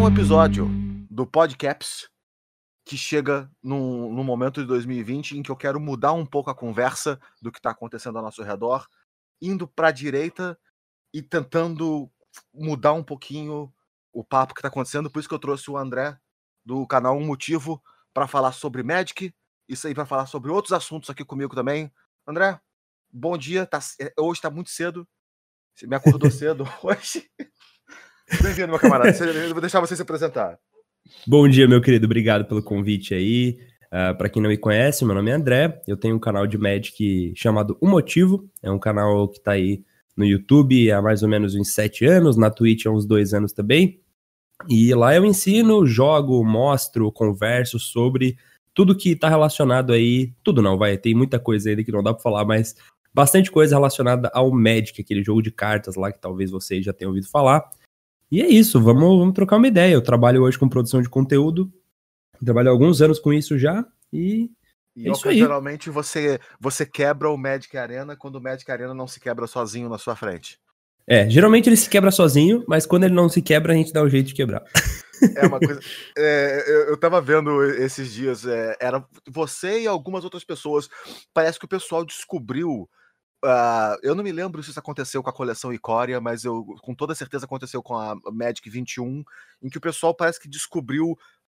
um episódio do Podcaps que chega num momento de 2020 em que eu quero mudar um pouco a conversa do que está acontecendo ao nosso redor, indo para a direita e tentando mudar um pouquinho o papo que está acontecendo. Por isso que eu trouxe o André do canal Um Motivo para falar sobre Magic, isso aí, para falar sobre outros assuntos aqui comigo também. André, bom dia. Hoje está muito cedo. Você me acordou cedo hoje. Bem-vindo, meu camarada. Eu vou deixar você se apresentar. Bom dia, meu querido. Obrigado pelo convite aí. Para quem não me conhece, meu nome é André. Eu tenho um canal de Magic chamado Um Motivo. É um canal que tá aí no YouTube há mais ou menos uns 7 anos, na Twitch há uns 2 anos também. E lá eu ensino, jogo, mostro, converso sobre tudo que tá relacionado aí. Tudo não, tem muita coisa ainda que não dá pra falar, mas bastante coisa relacionada ao Magic, aquele jogo de cartas lá que talvez vocês já tenham ouvido falar. E é isso, vamos trocar uma ideia. Eu trabalho hoje com produção de conteúdo, trabalho há alguns anos com isso já, e é isso aí. Ocasionalmente você quebra o Magic Arena quando o Magic Arena não se quebra sozinho na sua frente. Geralmente ele se quebra sozinho, mas quando ele não se quebra, a gente dá um jeito de quebrar. É uma coisa. Eu tava vendo esses dias, era você e algumas outras pessoas. Parece que o pessoal descobriu. Eu não me lembro se isso aconteceu com a coleção Ikoria, mas com toda certeza aconteceu com a Magic 21, em que o pessoal parece que descobriu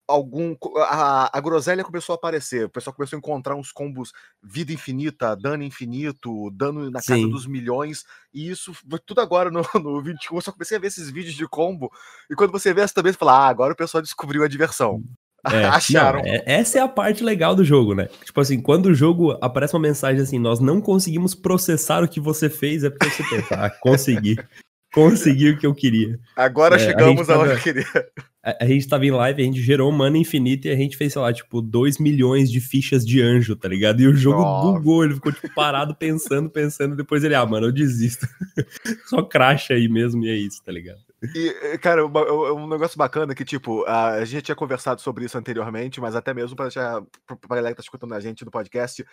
a groselha começou a aparecer, o pessoal começou a encontrar uns combos vida infinita, dano infinito, dano na casa dos milhões, e isso foi tudo agora no 21. Eu só comecei a ver esses vídeos de combo, e quando você vê essa também, você fala, agora o pessoal descobriu a diversão. Acharam. Não, essa é a parte legal do jogo, né? Tipo assim, quando o jogo aparece uma mensagem assim, nós não conseguimos processar o que você fez, é porque você pensa, consegui o que eu queria. Agora chegamos aonde eu queria. A gente tava em live, a gente gerou mana infinita e a gente fez, sei lá, tipo, 2 milhões de fichas de anjo, tá ligado? E o jogo bugou, ele ficou, tipo, parado, pensando, depois ele, mano, eu desisto. Só cracha aí mesmo e é isso, tá ligado? E, cara, um negócio bacana que, tipo, a gente tinha conversado sobre isso anteriormente, mas até mesmo pra galera que tá escutando a gente no podcast,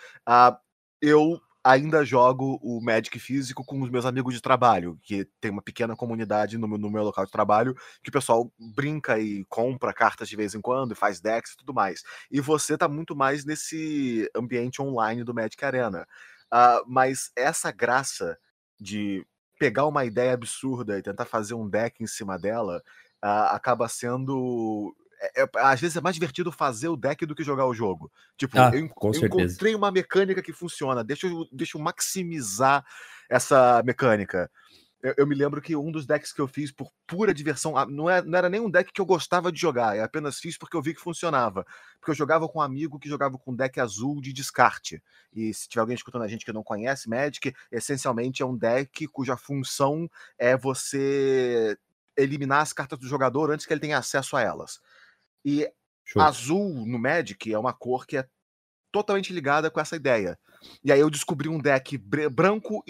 eu ainda jogo o Magic físico com os meus amigos de trabalho, que tem uma pequena comunidade no meu local de trabalho, que o pessoal brinca e compra cartas de vez em quando, e faz decks e tudo mais. E você tá muito mais nesse ambiente online do Magic Arena. Mas essa graça de pegar uma ideia absurda e tentar fazer um deck em cima dela, acaba sendo... às vezes é mais divertido fazer o deck do que jogar o jogo. Tipo, eu encontrei uma mecânica que funciona, deixa eu maximizar essa mecânica. Eu me lembro que um dos decks que eu fiz por pura diversão, não era nem um deck que eu gostava de jogar, eu apenas fiz porque eu vi que funcionava. Porque eu jogava com um amigo que jogava com um deck azul de descarte. E se tiver alguém escutando a gente que não conhece Magic, essencialmente é um deck cuja função é você eliminar as cartas do jogador antes que ele tenha acesso a elas. E azul no Magic é uma cor que é totalmente ligada com essa ideia. E aí eu descobri um deck branco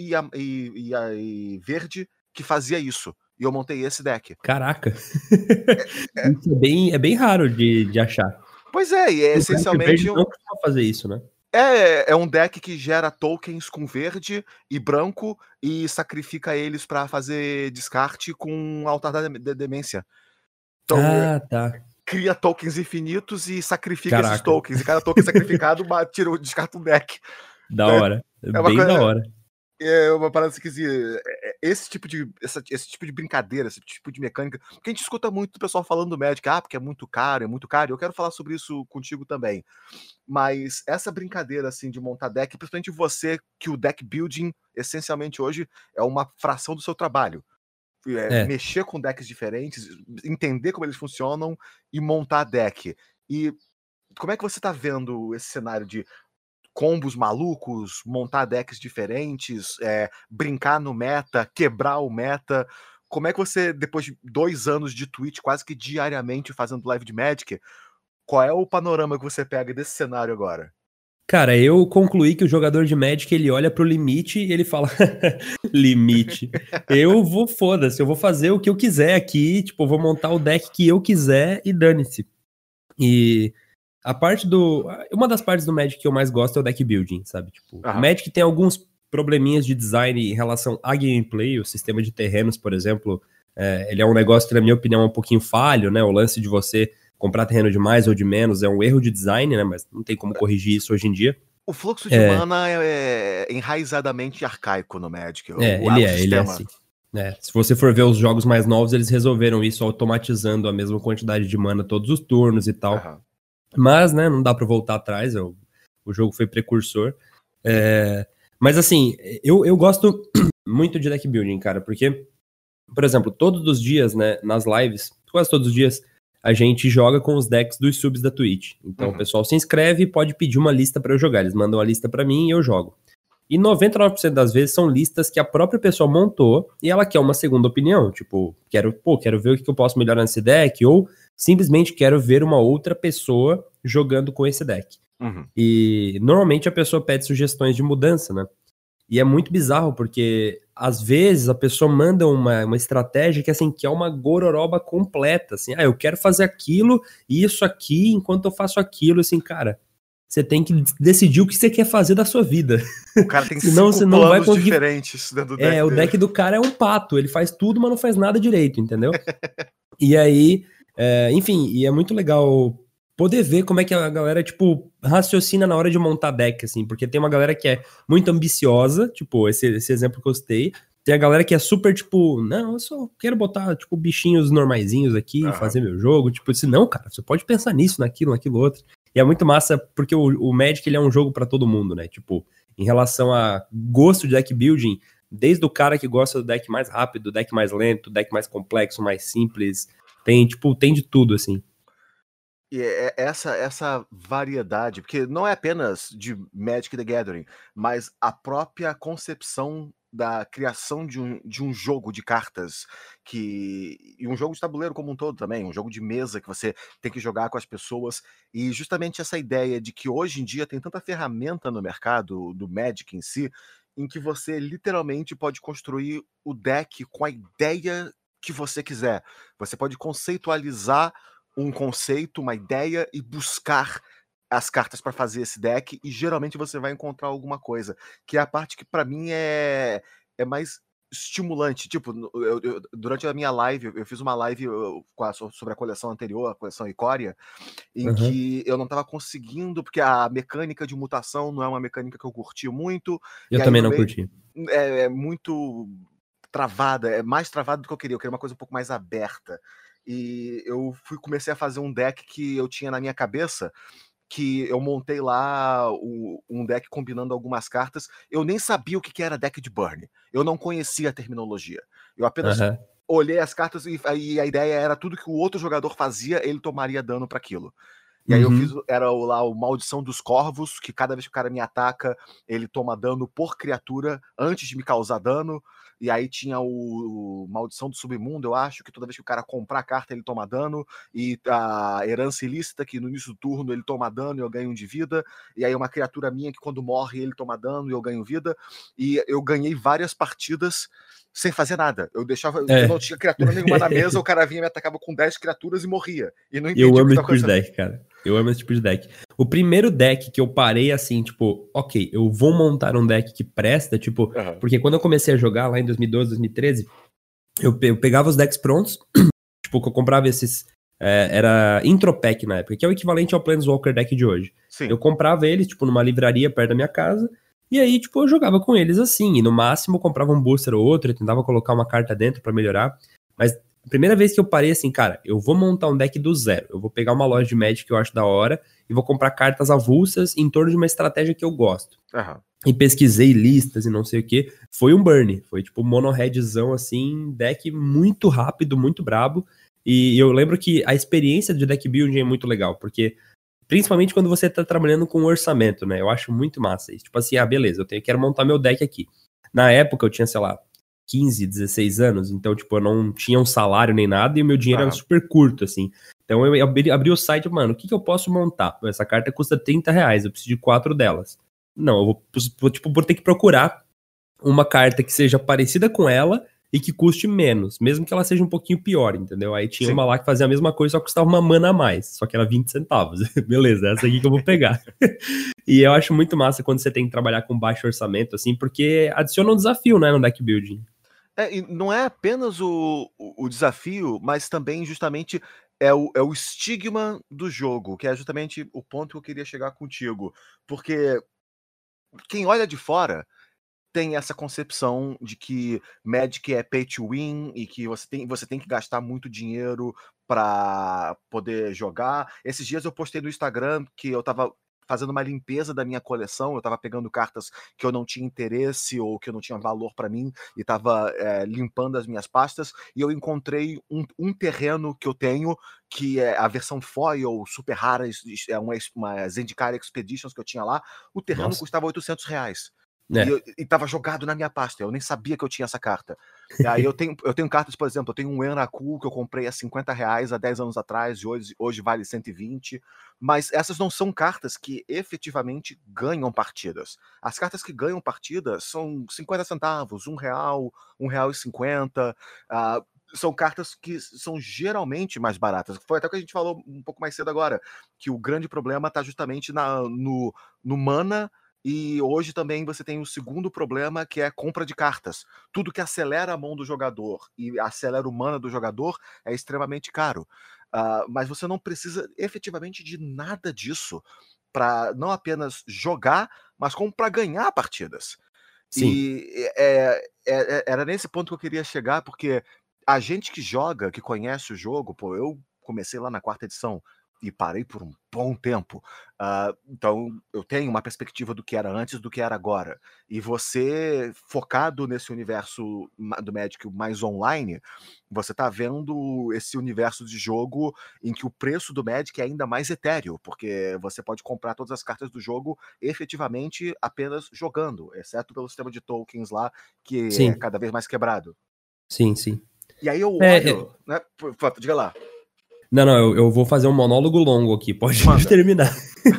e verde que fazia isso. E eu montei esse deck. Caraca! Isso é bem raro de achar. Pois é, e essencialmente... Não costuma fazer isso, né? É um deck que gera tokens com verde e branco e sacrifica eles pra fazer descarte com um altar da demência. Então, tá. Cria tokens infinitos e sacrifica esses tokens. E cada token sacrificado descarta um deck. Da hora. Bem da hora. É uma parada assim que esse tipo de brincadeira, esse tipo de mecânica, porque a gente escuta muito o pessoal falando do Magic, porque é muito caro, eu quero falar sobre isso contigo também. Mas essa brincadeira assim de montar deck, principalmente você, que o deck building, essencialmente hoje, é uma fração do seu trabalho. Mexer com decks diferentes, entender como eles funcionam e montar deck. E como é que você tá vendo esse cenário de combos malucos, montar decks diferentes, brincar no meta, quebrar o meta? Como é que você, depois de 2 anos de Twitch, quase que diariamente fazendo live de Magic, qual é o panorama que você pega desse cenário agora? Cara, eu concluí que o jogador de Magic, ele olha pro limite e ele fala, limite, eu vou fazer o que eu quiser aqui, tipo, eu vou montar o deck que eu quiser e dane-se. E uma das partes do Magic que eu mais gosto é o deck building, sabe? Tipo, o Magic tem alguns probleminhas de design em relação à gameplay, o sistema de terrenos, por exemplo, Ele é um negócio que, na minha opinião, é um pouquinho falho, né? O lance de você comprar terreno de mais ou de menos é um erro de design, né? Mas não tem como corrigir isso hoje em dia. O fluxo de mana é enraizadamente arcaico no Magic. Ele é assim. Se você for ver os jogos mais novos, eles resolveram isso automatizando a mesma quantidade de mana todos os turnos e tal. Uhum. Mas, né, não dá pra voltar atrás, o jogo foi precursor. Mas assim, eu gosto muito de deck building, cara, porque, por exemplo, todos os dias, né, nas lives, quase todos os dias, a gente joga com os decks dos subs da Twitch. Então o pessoal se inscreve e pode pedir uma lista pra eu jogar. Eles mandam a lista pra mim e eu jogo. E 99% das vezes são listas que a própria pessoa montou e ela quer uma segunda opinião. Tipo, quero ver o que eu posso melhorar nesse deck, ou simplesmente quero ver uma outra pessoa jogando com esse deck. E normalmente a pessoa pede sugestões de mudança, né? E é muito bizarro, porque às vezes a pessoa manda uma estratégia que, assim, que é uma gororoba completa, assim, eu quero fazer aquilo e isso aqui enquanto eu faço aquilo, assim, cara, você tem que decidir o que você quer fazer da sua vida. O cara tem senão você não vai conseguir... diferentes dentro do deck o deck do cara é um pato, ele faz tudo, mas não faz nada direito, entendeu? E aí, enfim, e é muito legal poder ver como é que a galera, tipo, raciocina na hora de montar deck, assim, porque tem uma galera que é muito ambiciosa, tipo, esse exemplo que eu citei, tem a galera que é super, tipo, não, eu só quero botar, tipo, bichinhos normaizinhos aqui, fazer meu jogo, tipo, assim, não, cara, você pode pensar nisso, naquilo outro, e é muito massa, porque o Magic, ele é um jogo pra todo mundo, né, tipo, em relação a gosto de deck building, desde o cara que gosta do deck mais rápido, do deck mais lento, deck mais complexo, mais simples, tem de tudo, assim. E essa variedade, porque não é apenas de Magic the Gathering, mas a própria concepção da criação de um jogo de cartas, e um jogo de tabuleiro como um todo também, um jogo de mesa que você tem que jogar com as pessoas, e justamente essa ideia de que hoje em dia tem tanta ferramenta no mercado do Magic em si, em que você literalmente pode construir o deck com a ideia que você quiser. Você pode conceitualizar um conceito, uma ideia e buscar as cartas para fazer esse deck, e geralmente você vai encontrar alguma coisa, que é a parte que para mim é mais estimulante. Tipo, durante a minha live, eu fiz uma live sobre a coleção anterior, a coleção Icória, em que eu não estava conseguindo, porque a mecânica de mutação não é uma mecânica que eu curti muito. Eu também não curti. É muito travada, é mais travada do que eu queria uma coisa um pouco mais aberta. E eu comecei a fazer um deck que eu tinha na minha cabeça, que eu montei lá um deck combinando algumas cartas. Eu nem sabia o que era deck de burn. Eu não conhecia a terminologia. Eu apenas olhei as cartas e a ideia era tudo que o outro jogador fazia, ele tomaria dano para aquilo. E aí eu fiz, lá o Maldição dos Corvos, que cada vez que o cara me ataca, ele toma dano por criatura antes de me causar dano. E aí tinha o Maldição do Submundo, eu acho, que toda vez que o cara comprar a carta, ele toma dano. E a Herança Ilícita, que no início do turno ele toma dano e eu ganho 1 de vida. E aí uma criatura minha que quando morre ele toma dano e eu ganho vida. E eu ganhei várias partidas sem fazer nada. Eu não tinha criatura nenhuma na mesa, o cara vinha e me atacava com 10 criaturas e morria. E não entendi. Eu amo esse tipo de deck, cara. Eu amo esse tipo de deck. O primeiro deck que eu parei assim, tipo, ok, eu vou montar um deck que presta, tipo, porque quando eu comecei a jogar lá em 2012, 2013, eu pegava os decks prontos, tipo, que eu comprava esses, era Intro Pack na época, que é o equivalente ao Planeswalker deck de hoje. Sim. Eu comprava eles, tipo, numa livraria perto da minha casa, e aí, tipo, eu jogava com eles assim, e no máximo eu comprava um booster ou outro, eu tentava colocar uma carta dentro pra melhorar, mas a primeira vez que eu parei assim, cara, eu vou montar um deck do zero, eu vou pegar uma loja de Magic que eu acho da hora, e vou comprar cartas avulsas em torno de uma estratégia que eu gosto. E pesquisei listas e não sei o que, foi um burn, foi tipo mono-redzão assim, deck muito rápido, muito brabo, e eu lembro que a experiência de deck building é muito legal, porque principalmente quando você tá trabalhando com orçamento, né? Eu acho muito massa isso. Tipo assim, beleza, eu quero montar meu deck aqui. Na época eu tinha, sei lá, 15, 16 anos, então, tipo, eu não tinha um salário nem nada e o meu dinheiro era super curto, assim. Então eu abri o site, mano, o que eu posso montar? Essa carta custa R$30, eu preciso de 4 delas. Não, eu vou ter que procurar uma carta que seja parecida com ela e que custe menos, mesmo que ela seja um pouquinho pior, entendeu? Aí tinha uma lá que fazia a mesma coisa, só custava uma mana a mais, só que era 20 centavos. Beleza, essa aqui que eu vou pegar. E eu acho muito massa quando você tem que trabalhar com baixo orçamento, assim, porque adiciona um desafio, né, no deck building. E não é apenas o desafio, mas também justamente é o estigma do jogo, que é justamente o ponto que eu queria chegar contigo. Porque quem olha de fora tem essa concepção de que Magic é pay to win e que você tem que gastar muito dinheiro para poder jogar. Esses dias eu postei no Instagram que eu estava fazendo uma limpeza da minha coleção, eu estava pegando cartas que eu não tinha interesse ou que eu não tinha valor para mim e estava limpando as minhas pastas e eu encontrei um terreno que eu tenho que é a versão foil super rara, é uma Zendikar Expeditions que eu tinha lá. O terreno Nossa. custava R$ 800. É. E tava jogado na minha pasta, eu nem sabia que eu tinha essa carta. E aí eu tenho cartas, por exemplo, eu tenho um Enraku que eu comprei a R$ 50 há 10 anos atrás, e hoje vale 120, mas essas não são cartas que efetivamente ganham partidas. As cartas que ganham partidas são 50 centavos, R$ 1, R$ 1,50, são cartas que são geralmente mais baratas. Foi até o que a gente falou um pouco mais cedo agora, que o grande problema tá justamente no mana. E hoje também você tem o segundo problema, que é a compra de cartas. Tudo que acelera a mão do jogador e acelera o mana do jogador é extremamente caro. Mas você não precisa efetivamente de nada disso para não apenas jogar, mas como para ganhar partidas. Sim. E era nesse ponto que eu queria chegar, porque a gente que joga, que conhece o jogo, pô, eu comecei lá na 4ª edição e parei por um bom tempo. Então eu tenho uma perspectiva do que era antes do que era agora. E você, focado nesse universo do Magic mais online, você tá vendo esse universo de jogo em que o preço do Magic é ainda mais etéreo, porque você pode comprar todas as cartas do jogo efetivamente apenas jogando, exceto pelo sistema de tokens lá, que é Sim. cada vez mais quebrado. Sim, sim. E aí eu É, olho, né? Diga lá. não, eu vou fazer um monólogo longo aqui, pode Manda. terminar.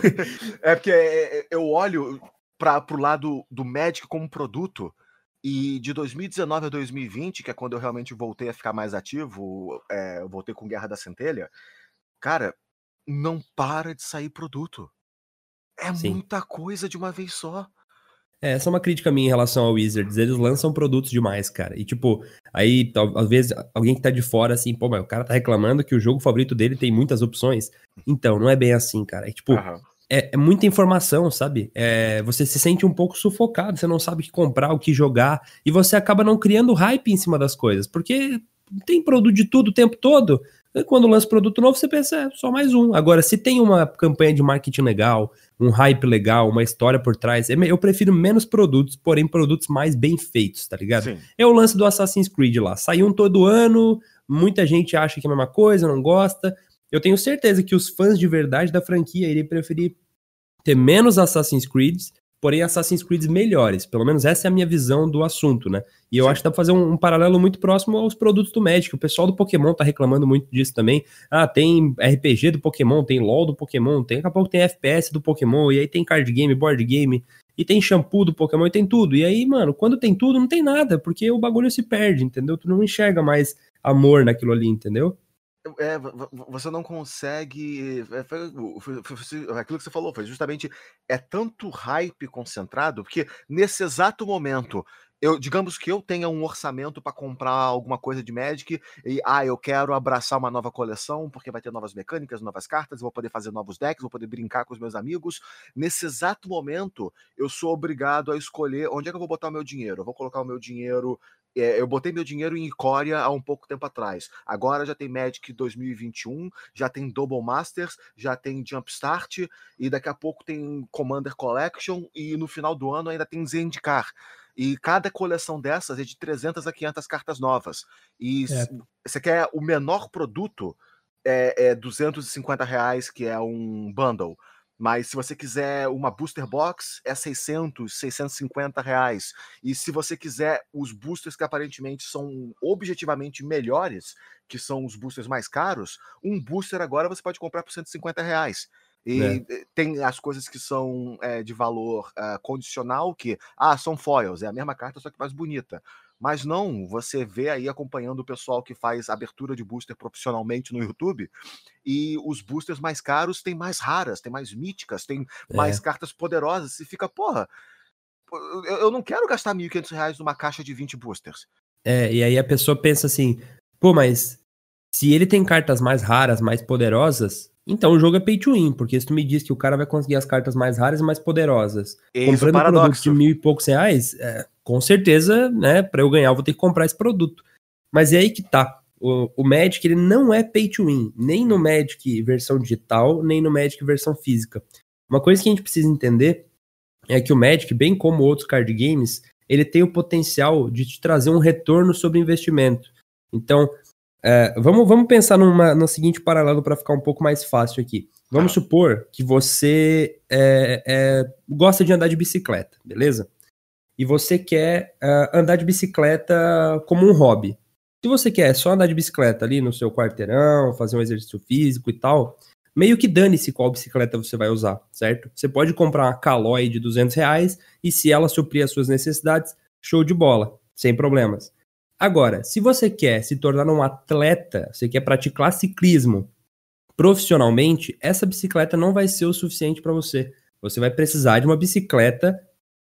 É porque eu olho pro lado do Magic como produto, e de 2019 a 2020, que é quando eu realmente voltei a ficar mais ativo, eu voltei com Guerra da Centelha, cara, não para de sair produto. É Sim. muita coisa de uma vez só. Essa é uma crítica minha em relação ao Wizards. Eles lançam produtos demais, cara. E, tipo, aí, às vezes, alguém que tá de fora, assim, pô, mas o cara tá reclamando que o jogo favorito dele tem muitas opções. Então, não é bem assim, cara. É, tipo, Aham. é muita informação, sabe? Você se sente um pouco sufocado, você não sabe o que comprar, o que jogar, e você acaba não criando hype em cima das coisas, porque tem produto de tudo o tempo todo. E quando lança produto novo, você pensa, só mais um. Agora, se tem uma campanha de marketing legal, um hype legal, uma história por trás, eu prefiro menos produtos, porém produtos mais bem feitos, tá ligado? Sim. É o lance do Assassin's Creed lá. Saiu um todo ano, muita gente acha que é a mesma coisa, não gosta. Eu tenho certeza que os fãs de verdade da franquia iriam preferir ter menos Assassin's Creed, porém Assassin's Creed melhores. Pelo menos essa é a minha visão do assunto, né? E eu Sim. acho que dá pra fazer um paralelo muito próximo aos produtos do Magic. O pessoal do Pokémon tá reclamando muito disso também. Tem RPG do Pokémon, tem LoL do Pokémon, daqui a pouco tem FPS do Pokémon, e aí tem card game, board game, e tem shampoo do Pokémon, e tem tudo. E aí, mano, quando tem tudo, não tem nada, porque o bagulho se perde, entendeu? Tu não enxerga mais amor naquilo ali, entendeu? Você não consegue. Foi aquilo que você falou, foi justamente. É tanto hype concentrado, porque nesse exato momento, digamos que eu tenha um orçamento para comprar alguma coisa de Magic, e eu quero abraçar uma nova coleção, porque vai ter novas mecânicas, novas cartas, eu vou poder fazer novos decks, vou poder brincar com os meus amigos. Nesse exato momento, eu sou obrigado a escolher onde é que eu vou botar o meu dinheiro. Eu vou colocar o meu dinheiro. Eu botei meu dinheiro em Ikoria há um pouco tempo atrás. Agora já tem Magic 2021, já tem Double Masters, já tem Jumpstart, e daqui a pouco tem Commander Collection, e no final do ano ainda tem Zendikar. E cada coleção dessas é de 300 a 500 cartas novas. E você quer o menor produto, é R$ 250, que é um bundle. Mas se você quiser uma booster box, é 600, R$ 650. E se você quiser os boosters que aparentemente são objetivamente melhores, que são os boosters mais caros, um booster agora você pode comprar por R$ 150. E tem as coisas que são de valor condicional, que são foils, é a mesma carta, só que mais bonita. Mas não, você vê aí acompanhando o pessoal que faz abertura de booster profissionalmente no YouTube, e os boosters mais caros têm mais raras, têm mais míticas, têm mais cartas poderosas. E fica, porra, eu não quero gastar R$ 1.500 numa caixa de 20 boosters. E aí a pessoa pensa assim, pô, mas se ele tem cartas mais raras, mais poderosas, então o jogo é pay to win, porque se tu me diz que o cara vai conseguir as cartas mais raras e mais poderosas, Eis o comprando um produto de paradoxo. 1.000 e poucos reais, com certeza, né, pra eu ganhar eu vou ter que comprar esse produto. Mas é aí que tá. O Magic, ele não é pay to win, nem no Magic versão digital, nem no Magic versão física. Uma coisa que a gente precisa entender é que o Magic, bem como outros card games, ele tem o potencial de te trazer um retorno sobre investimento. Então, vamos pensar no seguinte paralelo para ficar um pouco mais fácil aqui. Vamos supor que você gosta de andar de bicicleta, beleza? E você quer andar de bicicleta como um hobby. Se você quer só andar de bicicleta ali no seu quarteirão, fazer um exercício físico e tal, meio que dane-se qual bicicleta você vai usar, certo? Você pode comprar uma Caloi de R$200 e se ela suprir as suas necessidades, show de bola, sem problemas. Agora, se você quer se tornar um atleta, você quer praticar ciclismo profissionalmente, essa bicicleta não vai ser o suficiente para você. Você vai precisar de uma bicicleta,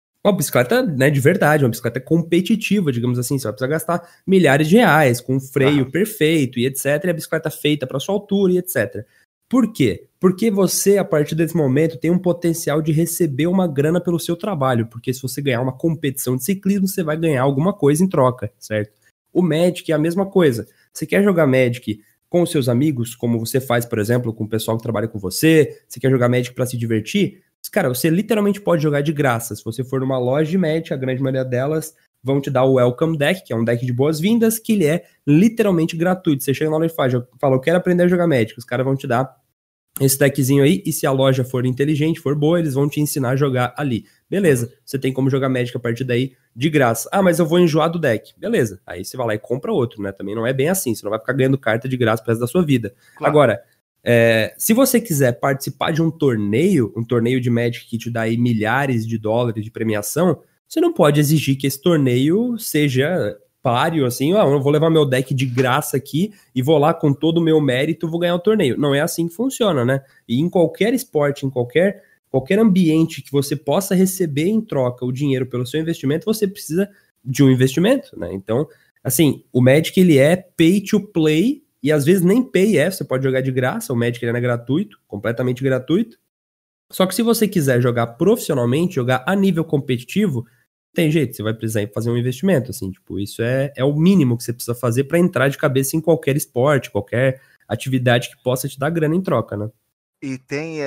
né, de verdade, uma bicicleta competitiva, digamos assim. Você vai precisar gastar milhares de reais, com um freio perfeito e etc. E a bicicleta feita para sua altura e etc. Por quê? Porque você, a partir desse momento, tem um potencial de receber uma grana pelo seu trabalho. Porque se você ganhar uma competição de ciclismo, você vai ganhar alguma coisa em troca, certo? O Magic é a mesma coisa. Você quer jogar Magic com os seus amigos, como você faz, por exemplo, com o pessoal que trabalha com você, você quer jogar Magic para se divertir? Cara, você literalmente pode jogar de graça. Se você for numa loja de Magic, a grande maioria delas vão te dar o Welcome Deck, que é um deck de boas-vindas, que ele é literalmente gratuito. Você chega na loja e fala, eu quero aprender a jogar Magic. Os caras vão te dar esse deckzinho aí, e se a loja for inteligente, for boa, eles vão te ensinar a jogar ali. Beleza, você tem como jogar Magic a partir daí de graça. Ah, mas eu vou enjoar do deck. Beleza, aí você vai lá e compra outro, né? Também não é bem assim, você não vai ficar ganhando carta de graça pro resto da sua vida. Claro. Agora, se você quiser participar de um torneio de Magic que te dá aí milhares de dólares de premiação, você não pode exigir que esse torneio seja páreo, assim, eu vou levar meu deck de graça aqui e vou lá com todo o meu mérito, vou ganhar o torneio. Não é assim que funciona, né? E em qualquer esporte, em qualquer ambiente que você possa receber em troca o dinheiro pelo seu investimento, você precisa de um investimento, né? Então, assim, o Magic, ele é pay to play, e às vezes nem pay você pode jogar de graça, o Magic ele é gratuito, completamente gratuito. Só que se você quiser jogar profissionalmente, jogar a nível competitivo, tem jeito, você vai precisar fazer um investimento, assim, tipo, isso é o mínimo que você precisa fazer para entrar de cabeça em qualquer esporte, qualquer atividade que possa te dar grana em troca, né? E tem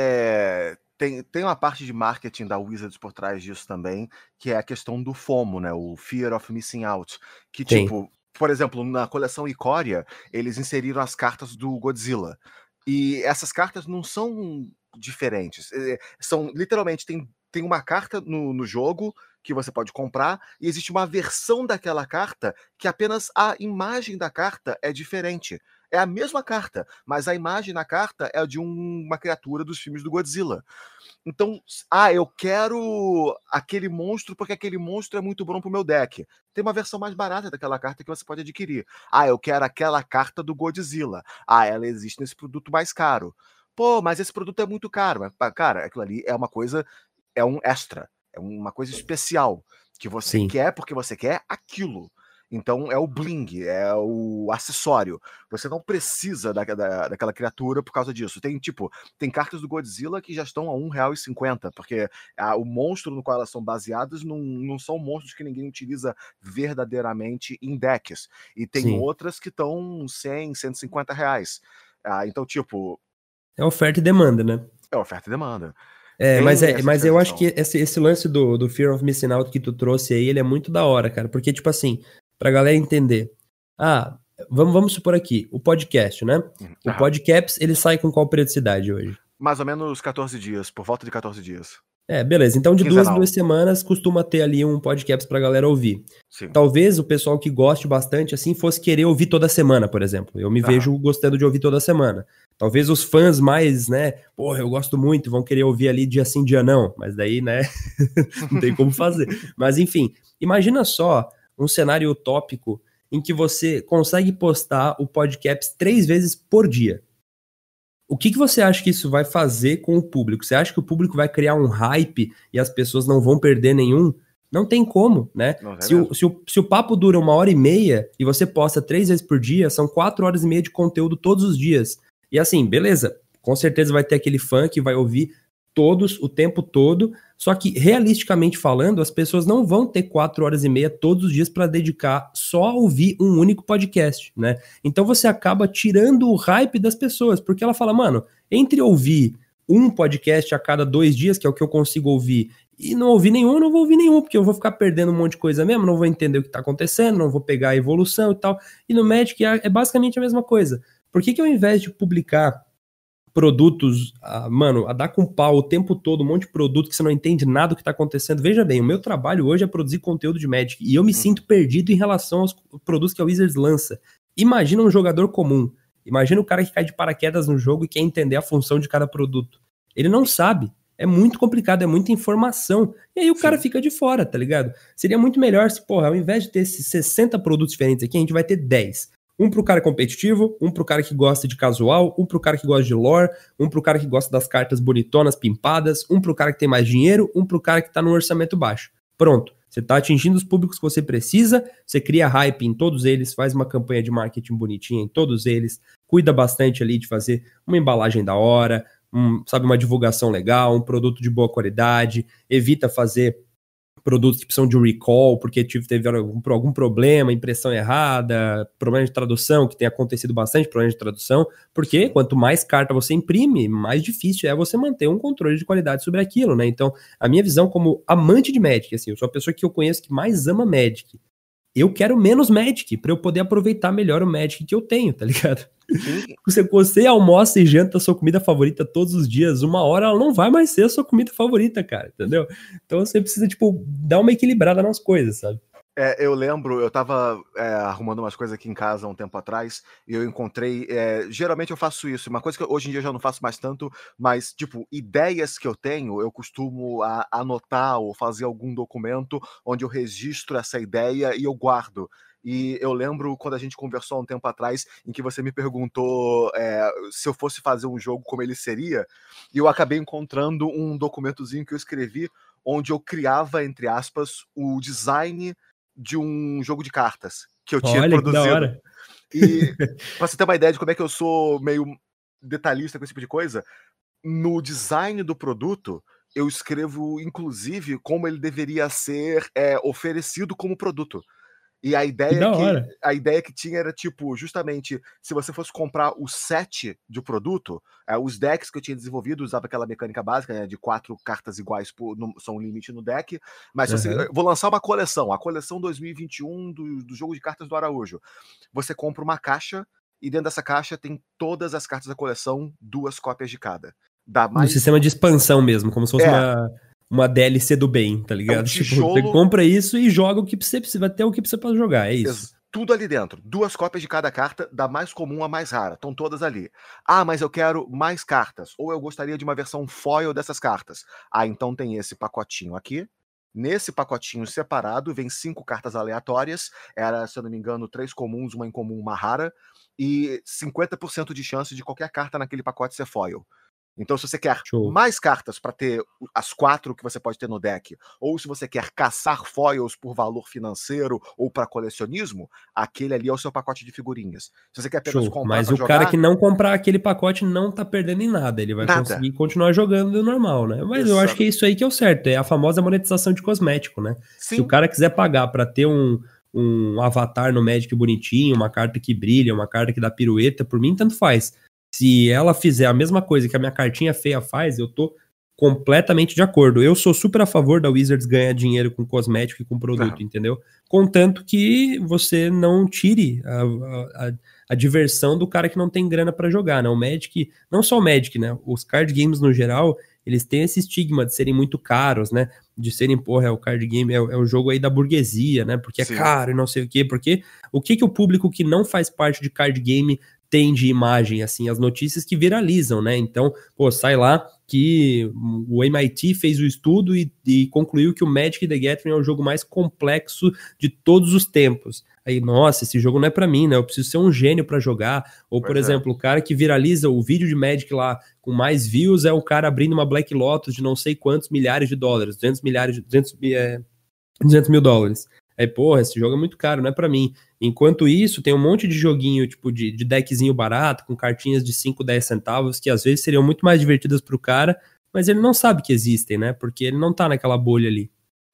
uma parte de marketing da Wizards por trás disso também, que é a questão do FOMO, né, o Fear of Missing Out, que tipo, por exemplo, na coleção Ikoria, eles inseriram as cartas do Godzilla, e essas cartas não são diferentes, são, literalmente, tem uma carta no jogo que você pode comprar, e existe uma versão daquela carta que apenas a imagem da carta é diferente. É a mesma carta, mas a imagem na carta é de uma criatura dos filmes do Godzilla. Então, eu quero aquele monstro porque aquele monstro é muito bom pro meu deck. Tem uma versão mais barata daquela carta que você pode adquirir. Eu quero aquela carta do Godzilla. Ela existe nesse produto mais caro. Pô, mas esse produto é muito caro. Mas, cara, aquilo ali é uma coisa, é um extra. É uma coisa especial que você quer porque você quer aquilo. Então é o bling, é o acessório. Você não precisa daquela criatura por causa disso. Tem cartas do Godzilla que já estão a R$1,50, porque o monstro no qual elas são baseadas não são monstros que ninguém utiliza verdadeiramente em decks. E tem outras que estão R$100, R$150. Então, tipo... É oferta e demanda, né? É oferta e demanda. Mas eu acho que esse lance do Fear of Missing Out que tu trouxe aí, ele é muito da hora, cara. Porque, tipo assim, pra galera entender. Vamos supor aqui, o podcast, né? O Podcaps, ele sai com qual periodicidade hoje? Mais ou menos 14 dias, por volta de 14 dias. Beleza. Então, de 2 em 2 semanas, costuma ter ali um Podcaps pra galera ouvir. Sim. Talvez o pessoal que goste bastante, assim, fosse querer ouvir toda semana, por exemplo. Eu me vejo gostando de ouvir toda semana. Talvez os fãs mais, né, porra, eu gosto muito, vão querer ouvir ali dia sim, dia não. Mas daí, né, não tem como fazer. Mas, enfim, imagina só um cenário utópico em que você consegue postar o Podcaps 3 vezes por dia. O que você acha que isso vai fazer com o público? Você acha que o público vai criar um hype e as pessoas não vão perder nenhum? Não tem como, né? Se o papo dura 1h30 e você posta 3 vezes por dia, são 4h30 de conteúdo todos os dias. E assim, beleza, com certeza vai ter aquele fã que vai ouvir todos, o tempo todo, só que realisticamente falando, as pessoas não vão ter 4h30 todos os dias para dedicar só a ouvir um único podcast, né? Então você acaba tirando o hype das pessoas, porque ela fala, mano, entre ouvir um podcast a cada 2 dias, que é o que eu consigo ouvir, e não ouvir nenhum, eu não vou ouvir nenhum, porque eu vou ficar perdendo um monte de coisa mesmo, não vou entender o que tá acontecendo, não vou pegar a evolução e tal. E no Magic é basicamente a mesma coisa. Por que ao invés de publicar produtos, mano, a dar com pau o tempo todo, um monte de produto que você não entende nada do que tá acontecendo? Veja bem, o meu trabalho hoje é produzir conteúdo de Magic, e eu me sinto perdido em relação aos produtos que a Wizards lança. Imagina um jogador comum, imagina o cara que cai de paraquedas no jogo e quer entender a função de cada produto. Ele não sabe. É muito complicado, é muita informação. E aí o cara fica de fora, tá ligado? Seria muito melhor se, porra, ao invés de ter esses 60 produtos diferentes aqui, a gente vai ter 10. Um pro cara competitivo, um pro cara que gosta de casual, um pro cara que gosta de lore, um pro cara que gosta das cartas bonitonas, pimpadas, um pro cara que tem mais dinheiro, um pro cara que tá no orçamento baixo. Pronto. Você tá atingindo os públicos que você precisa, você cria hype em todos eles, faz uma campanha de marketing bonitinha em todos eles, cuida bastante ali de fazer uma embalagem da hora, sabe, uma divulgação legal, um produto de boa qualidade, evita fazer produtos que precisam de um recall, porque teve algum problema, impressão errada, problema de tradução, que tem acontecido bastante, problema de tradução, porque quanto mais carta você imprime, mais difícil é você manter um controle de qualidade sobre aquilo, né? Então, a minha visão como amante de Magic, assim, eu sou a pessoa que eu conheço que mais ama Magic. Eu quero menos Magic, pra eu poder aproveitar melhor o Magic que eu tenho, tá ligado? Você almoça e janta a sua comida favorita todos os dias, uma hora ela não vai mais ser a sua comida favorita, cara, entendeu? Então você precisa, tipo, dar uma equilibrada nas coisas, sabe? Eu lembro, eu tava arrumando umas coisas aqui em casa um tempo atrás, e eu encontrei, geralmente eu faço isso, uma coisa que hoje em dia eu já não faço mais tanto, mas, tipo, ideias que eu tenho, eu costumo anotar ou fazer algum documento onde eu registro essa ideia e eu guardo. E eu lembro quando a gente conversou há um tempo atrás, em que você me perguntou se eu fosse fazer um jogo, como ele seria, e eu acabei encontrando um documentozinho que eu escrevi, onde eu criava, entre aspas, o design de um jogo de cartas que eu tinha produzido. Que da hora. E pra você ter uma ideia de como é que eu sou meio detalhista com esse tipo de coisa, no design do produto, eu escrevo, inclusive, como ele deveria ser oferecido como produto. E a ideia que tinha era, tipo, justamente, se você fosse comprar o set de produto, os decks que eu tinha desenvolvido, usava aquela mecânica básica, né, de 4 cartas iguais são o limite no deck, mas vou lançar uma coleção, a coleção 2021 do jogo de cartas do Araújo. Você compra uma caixa, e dentro dessa caixa tem todas as cartas da coleção, 2 cópias de cada. Um sistema de expansão mesmo, como se fosse uma DLC do bem, tá ligado? Tijolo... Tipo, você compra isso e joga o que você precisa, vai ter o que precisa pra jogar, é isso. Tudo ali dentro. 2 cópias de cada carta, da mais comum à mais rara. Estão todas ali. Ah, mas eu quero mais cartas. Ou eu gostaria de uma versão foil dessas cartas. Ah, então tem esse pacotinho aqui. Nesse pacotinho separado, vem 5 cartas aleatórias. Era, se eu não me engano, 3 comuns, uma incomum, uma rara. E 50% de chance de qualquer carta naquele pacote ser foil. Então, se você quer mais cartas para ter as 4 que você pode ter no deck, ou se você quer caçar foils por valor financeiro ou para colecionismo, aquele ali é o seu pacote de figurinhas. Se você quer apenas comprar, mas o cara que não comprar aquele pacote não tá perdendo em nada, ele vai conseguir continuar jogando do normal, né? Mas eu acho que é isso aí que é o certo, é a famosa monetização de cosmético, né? Sim. Se o cara quiser pagar para ter um avatar no Magic bonitinho, uma carta que brilha, uma carta que dá pirueta, por mim tanto faz. Se ela fizer a mesma coisa que a minha cartinha feia faz, eu tô completamente de acordo. Eu sou super a favor da Wizards ganhar dinheiro com cosmético e com produto, entendeu? Contanto que você não tire a diversão do cara que não tem grana pra jogar, né? O Magic, não só o Magic, né? Os card games no geral, eles têm esse estigma de serem muito caros, né? De serem, porra, o card game é o jogo aí da burguesia, né? Porque é caro e não sei o quê. Porque o que o público que não faz parte de card game tem de imagem, assim, as notícias que viralizam, né? Então, pô, sai lá que o MIT fez o estudo e concluiu que o Magic the Gathering é o jogo mais complexo de todos os tempos. Aí, nossa, esse jogo não é pra mim, né? Eu preciso ser um gênio pra jogar. Ou, por exemplo, o cara que viraliza o vídeo de Magic lá com mais views é o cara abrindo uma Black Lotus de não sei quantos milhares de dólares, 200 200 mil dólares. Aí, porra, esse jogo é muito caro, não é pra mim. Enquanto isso, tem um monte de joguinho, tipo, de deckzinho barato, com cartinhas de 5, 10 centavos, que às vezes seriam muito mais divertidas pro cara, mas ele não sabe que existem, né? Porque ele não tá naquela bolha ali.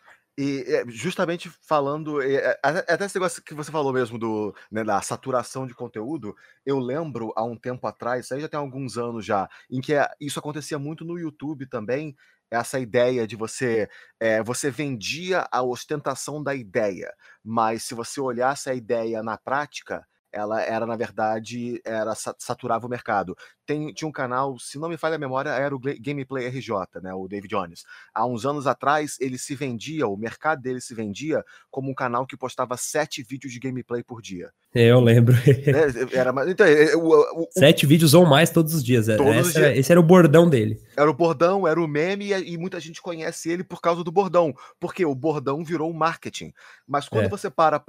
E justamente falando, até esse negócio que você falou mesmo né, da saturação de conteúdo, eu lembro há um tempo atrás, isso aí já tem alguns anos já, em que isso acontecia muito no YouTube também, essa ideia de você vendia a ostentação da ideia, mas se você olhasse a ideia na prática, ela era, na verdade, saturava o mercado. Tinha um canal, se não me falha a memória, era o Gameplay RJ, né, o David Jones. Há uns anos atrás, o mercado dele se vendia como um canal que postava 7 vídeos de gameplay por dia. Eu lembro. Então, 7 vídeos ou mais todos os dias. Todos os dias. Esse era o bordão dele. Era o bordão, era o meme, e muita gente conhece ele por causa do bordão, porque o bordão virou um marketing. Mas quando você para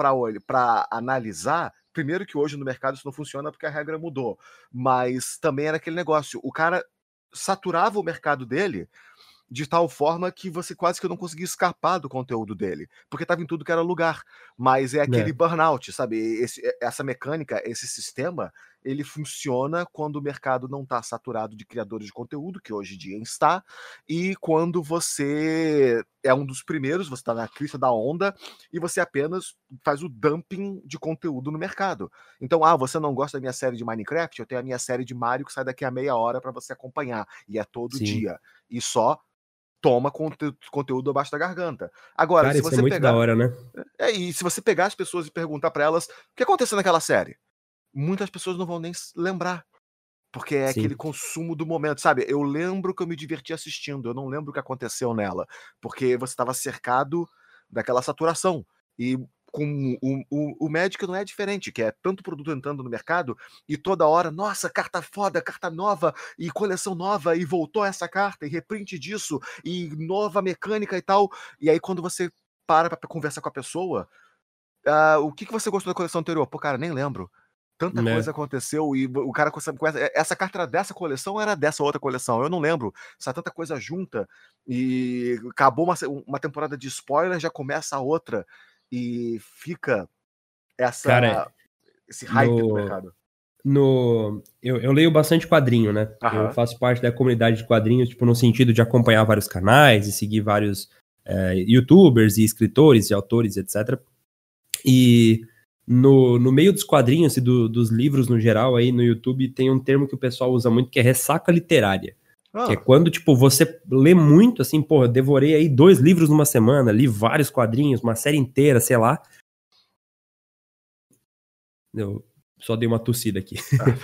analisar, primeiro que hoje no mercado isso não funciona porque a regra mudou, mas também era aquele negócio, o cara saturava o mercado dele de tal forma que você quase que não conseguia escapar do conteúdo dele, porque estava em tudo que era lugar. Mas é aquele burnout, sabe? Essa mecânica, esse sistema, ele funciona quando o mercado não está saturado de criadores de conteúdo, que hoje em dia está, e quando você é um dos primeiros, você está na crista da onda, e você apenas faz o dumping de conteúdo no mercado. Então, você não gosta da minha série de Minecraft? Eu tenho a minha série de Mario que sai daqui a meia hora para você acompanhar, e é todo dia. E só toma conteúdo abaixo da garganta. Agora, cara, se isso você é muito da hora, né? E se você pegar as pessoas e perguntar para elas o que aconteceu naquela série, muitas pessoas não vão nem lembrar, porque é aquele consumo do momento, sabe? Eu lembro que eu me diverti assistindo, eu não lembro o que aconteceu nela, porque você estava cercado daquela saturação. E com o Magic não é diferente, que é tanto produto entrando no mercado e toda hora, nossa, carta foda, carta nova e coleção nova e voltou essa carta e reprint disso e nova mecânica e tal. E aí quando você para pra conversar com a pessoa, o que você gostou da coleção anterior? Pô, cara, nem lembro. Tanta coisa aconteceu e o cara com essa carta era dessa coleção ou era dessa outra coleção? Eu não lembro. Essa tanta coisa junta e acabou uma temporada de spoiler, já começa a outra e fica Cara, esse hype do mercado. Eu leio bastante quadrinho, né? Eu faço parte da comunidade de quadrinhos, tipo, no sentido de acompanhar vários canais e seguir vários youtubers e escritores e autores, etc. E no meio dos quadrinhos e dos livros no geral, aí no YouTube, tem um termo que o pessoal usa muito, que é ressaca literária. Que é quando, tipo, você lê muito, assim, porra, devorei aí 2 livros numa semana, li vários quadrinhos, uma série inteira, sei lá. Eu só dei uma tossida aqui.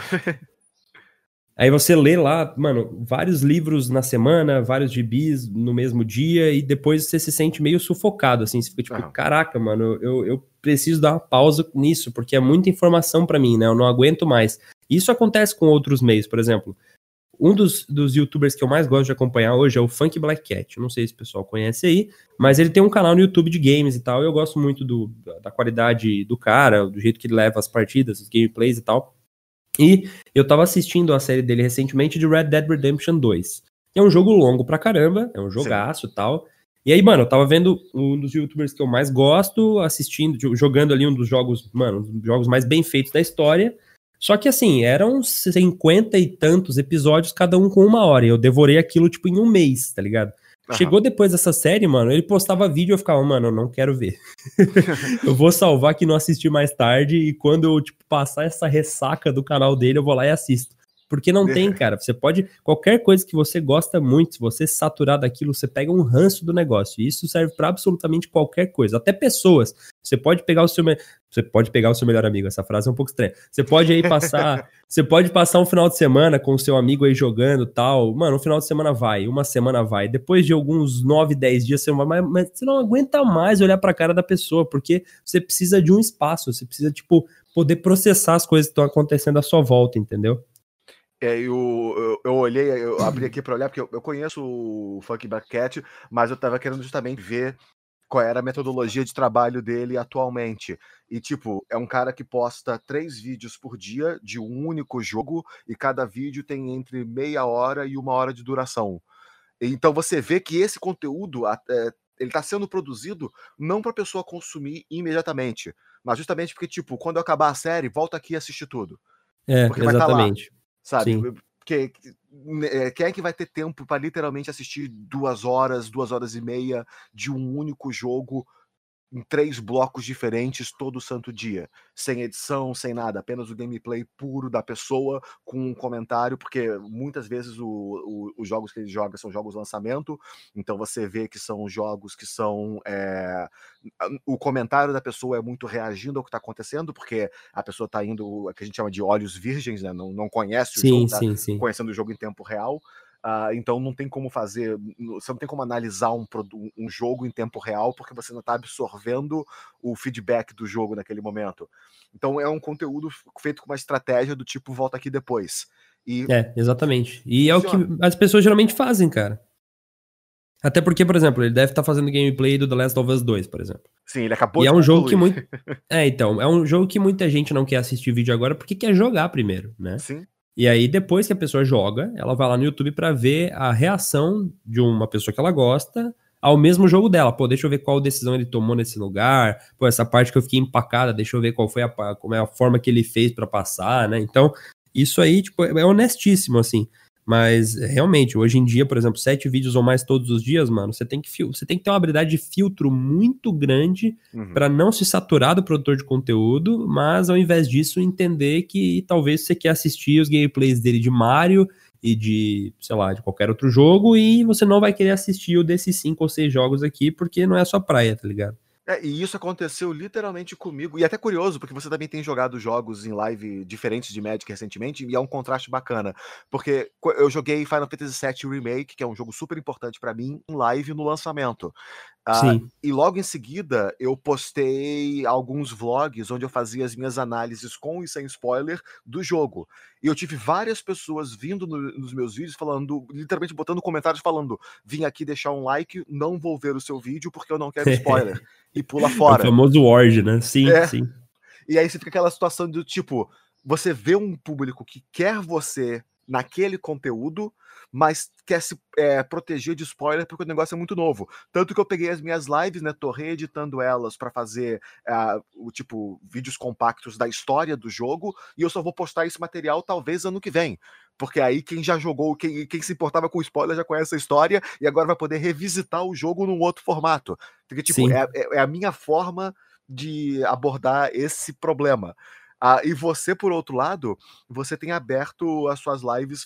Aí você lê lá, mano, vários livros na semana, vários gibis no mesmo dia, e depois você se sente meio sufocado, assim, você fica tipo, caraca, mano, eu preciso dar uma pausa nisso, porque é muita informação pra mim, né, eu não aguento mais. Isso acontece com outros meios, por exemplo, um dos youtubers que eu mais gosto de acompanhar hoje é o Funk Black Cat, eu não sei se o pessoal conhece aí, mas ele tem um canal no YouTube de games e tal, e eu gosto muito da qualidade do cara, do jeito que ele leva as partidas, os gameplays e tal. E eu tava assistindo a série dele recentemente de Red Dead Redemption 2. É um jogo longo pra caramba, é um jogaço e tal. E aí, mano, eu tava vendo um dos youtubers que eu mais gosto, assistindo, jogando ali um dos jogos, mano, um dos jogos mais bem feitos da história. Só que assim, eram 50 e tantos episódios, cada um com 1 hora. E eu devorei aquilo, tipo, em um mês, tá ligado? Chegou depois dessa série, mano, ele postava vídeo e eu ficava, mano, eu não quero ver. Eu vou salvar que não assisti mais tarde e quando eu, tipo, passar essa ressaca do canal dele, eu vou lá e assisto. Porque não tem, cara. Você pode... Qualquer coisa que você gosta muito, se você saturar daquilo, você pega um ranço do negócio. E isso serve pra absolutamente qualquer coisa. Até pessoas. Você pode pegar o seu melhor amigo. Essa frase é um pouco estranha. Você pode aí passar... Você pode passar um final de semana com o seu amigo aí jogando e tal. Mano, um final de semana vai. Uma semana vai. Depois de alguns 9, 10 dias, você não vai mais... Mas você não aguenta mais olhar pra cara da pessoa. Porque você precisa de um espaço. Você precisa, tipo, poder processar as coisas que estão acontecendo à sua volta, entendeu? Eu olhei, eu abri aqui pra olhar, porque eu conheço o Funk Black Cat, mas eu tava querendo justamente ver qual era a metodologia de trabalho dele atualmente. E, tipo, é um cara que posta 3 vídeos por dia de um único jogo, e cada vídeo tem entre meia hora e 1 hora de duração. Então você vê que esse conteúdo ele tá sendo produzido não pra pessoa consumir imediatamente, mas justamente porque, tipo, quando eu acabar a série, volta aqui e assiste tudo. Porque vai estar lá, exatamente. sabe? Sim. Porque quem é que vai ter tempo pra literalmente assistir 2 horas, 2 horas e meia de um único jogo em 3 blocos diferentes todo santo dia, sem edição, sem nada, apenas o gameplay puro da pessoa com um comentário, porque muitas vezes os jogos que ele joga são jogos lançamento, então você vê que são jogos que são o comentário da pessoa é muito reagindo ao que está acontecendo, porque a pessoa está indo, o que a gente chama de olhos virgens, né? Não conhece o jogo, Sim, tá sim, sim. conhecendo o jogo em tempo real. Então não tem como fazer, você não tem como analisar um jogo em tempo real, porque você não está absorvendo o feedback do jogo naquele momento. Então é um conteúdo feito com uma estratégia do tipo volta aqui depois. E Exatamente. E é o que funciona. as pessoas geralmente fazem, cara. Até porque, por exemplo, ele deve estar fazendo gameplay do The Last of Us 2, por exemplo. Sim, ele acabou E de é um jogo que concluir. muito. Então, é um jogo que muita gente não quer assistir vídeo agora porque quer jogar primeiro, né? Sim. E aí, depois que a pessoa joga, ela vai lá no YouTube pra ver a reação de uma pessoa que ela gosta ao mesmo jogo dela. Pô, deixa eu ver qual decisão ele tomou nesse lugar. Pô, essa parte que eu fiquei empacada, deixa eu ver qual foi como é a forma que ele fez pra passar, né? Então, isso aí, tipo, é honestíssimo, assim. Mas, realmente, hoje em dia, por exemplo, 7 vídeos ou mais todos os dias, mano, você tem que ter uma habilidade de filtro muito grande para não se saturar do produtor de conteúdo, mas, ao invés disso, entender que talvez você quer assistir os gameplays dele de Mario e de, sei lá, de qualquer outro jogo, e você não vai querer assistir o desses 5 ou 6 jogos aqui, porque não é a sua praia, tá ligado? E isso aconteceu literalmente comigo. E é até curioso, porque você também tem jogado jogos em live diferentes de Magic recentemente, e é um contraste bacana. Porque eu joguei Final Fantasy VII Remake, que é um jogo super importante pra mim, em live no lançamento. Sim. E logo em seguida eu postei alguns vlogs onde eu fazia as minhas análises com e sem spoiler do jogo. E eu tive várias pessoas vindo nos meus vídeos falando, literalmente botando comentários falando: vim aqui deixar um like, não vou ver o seu vídeo porque eu não quero spoiler. E pula É o fora. famoso Word, né? Sim, É. sim. E aí você fica aquela situação do tipo, você vê um público que quer você naquele conteúdo, mas quer se proteger de spoiler porque o negócio é muito novo. Tanto que eu peguei as minhas lives, né, tô reeditando elas pra fazer vídeos compactos da história do jogo, e eu só vou postar esse material talvez ano que vem. Porque aí quem já jogou, quem se importava com spoiler já conhece a história e agora vai poder revisitar o jogo num outro formato. Porque, tipo, Sim. é a minha forma de abordar esse problema. E você, por outro lado, você tem aberto as suas lives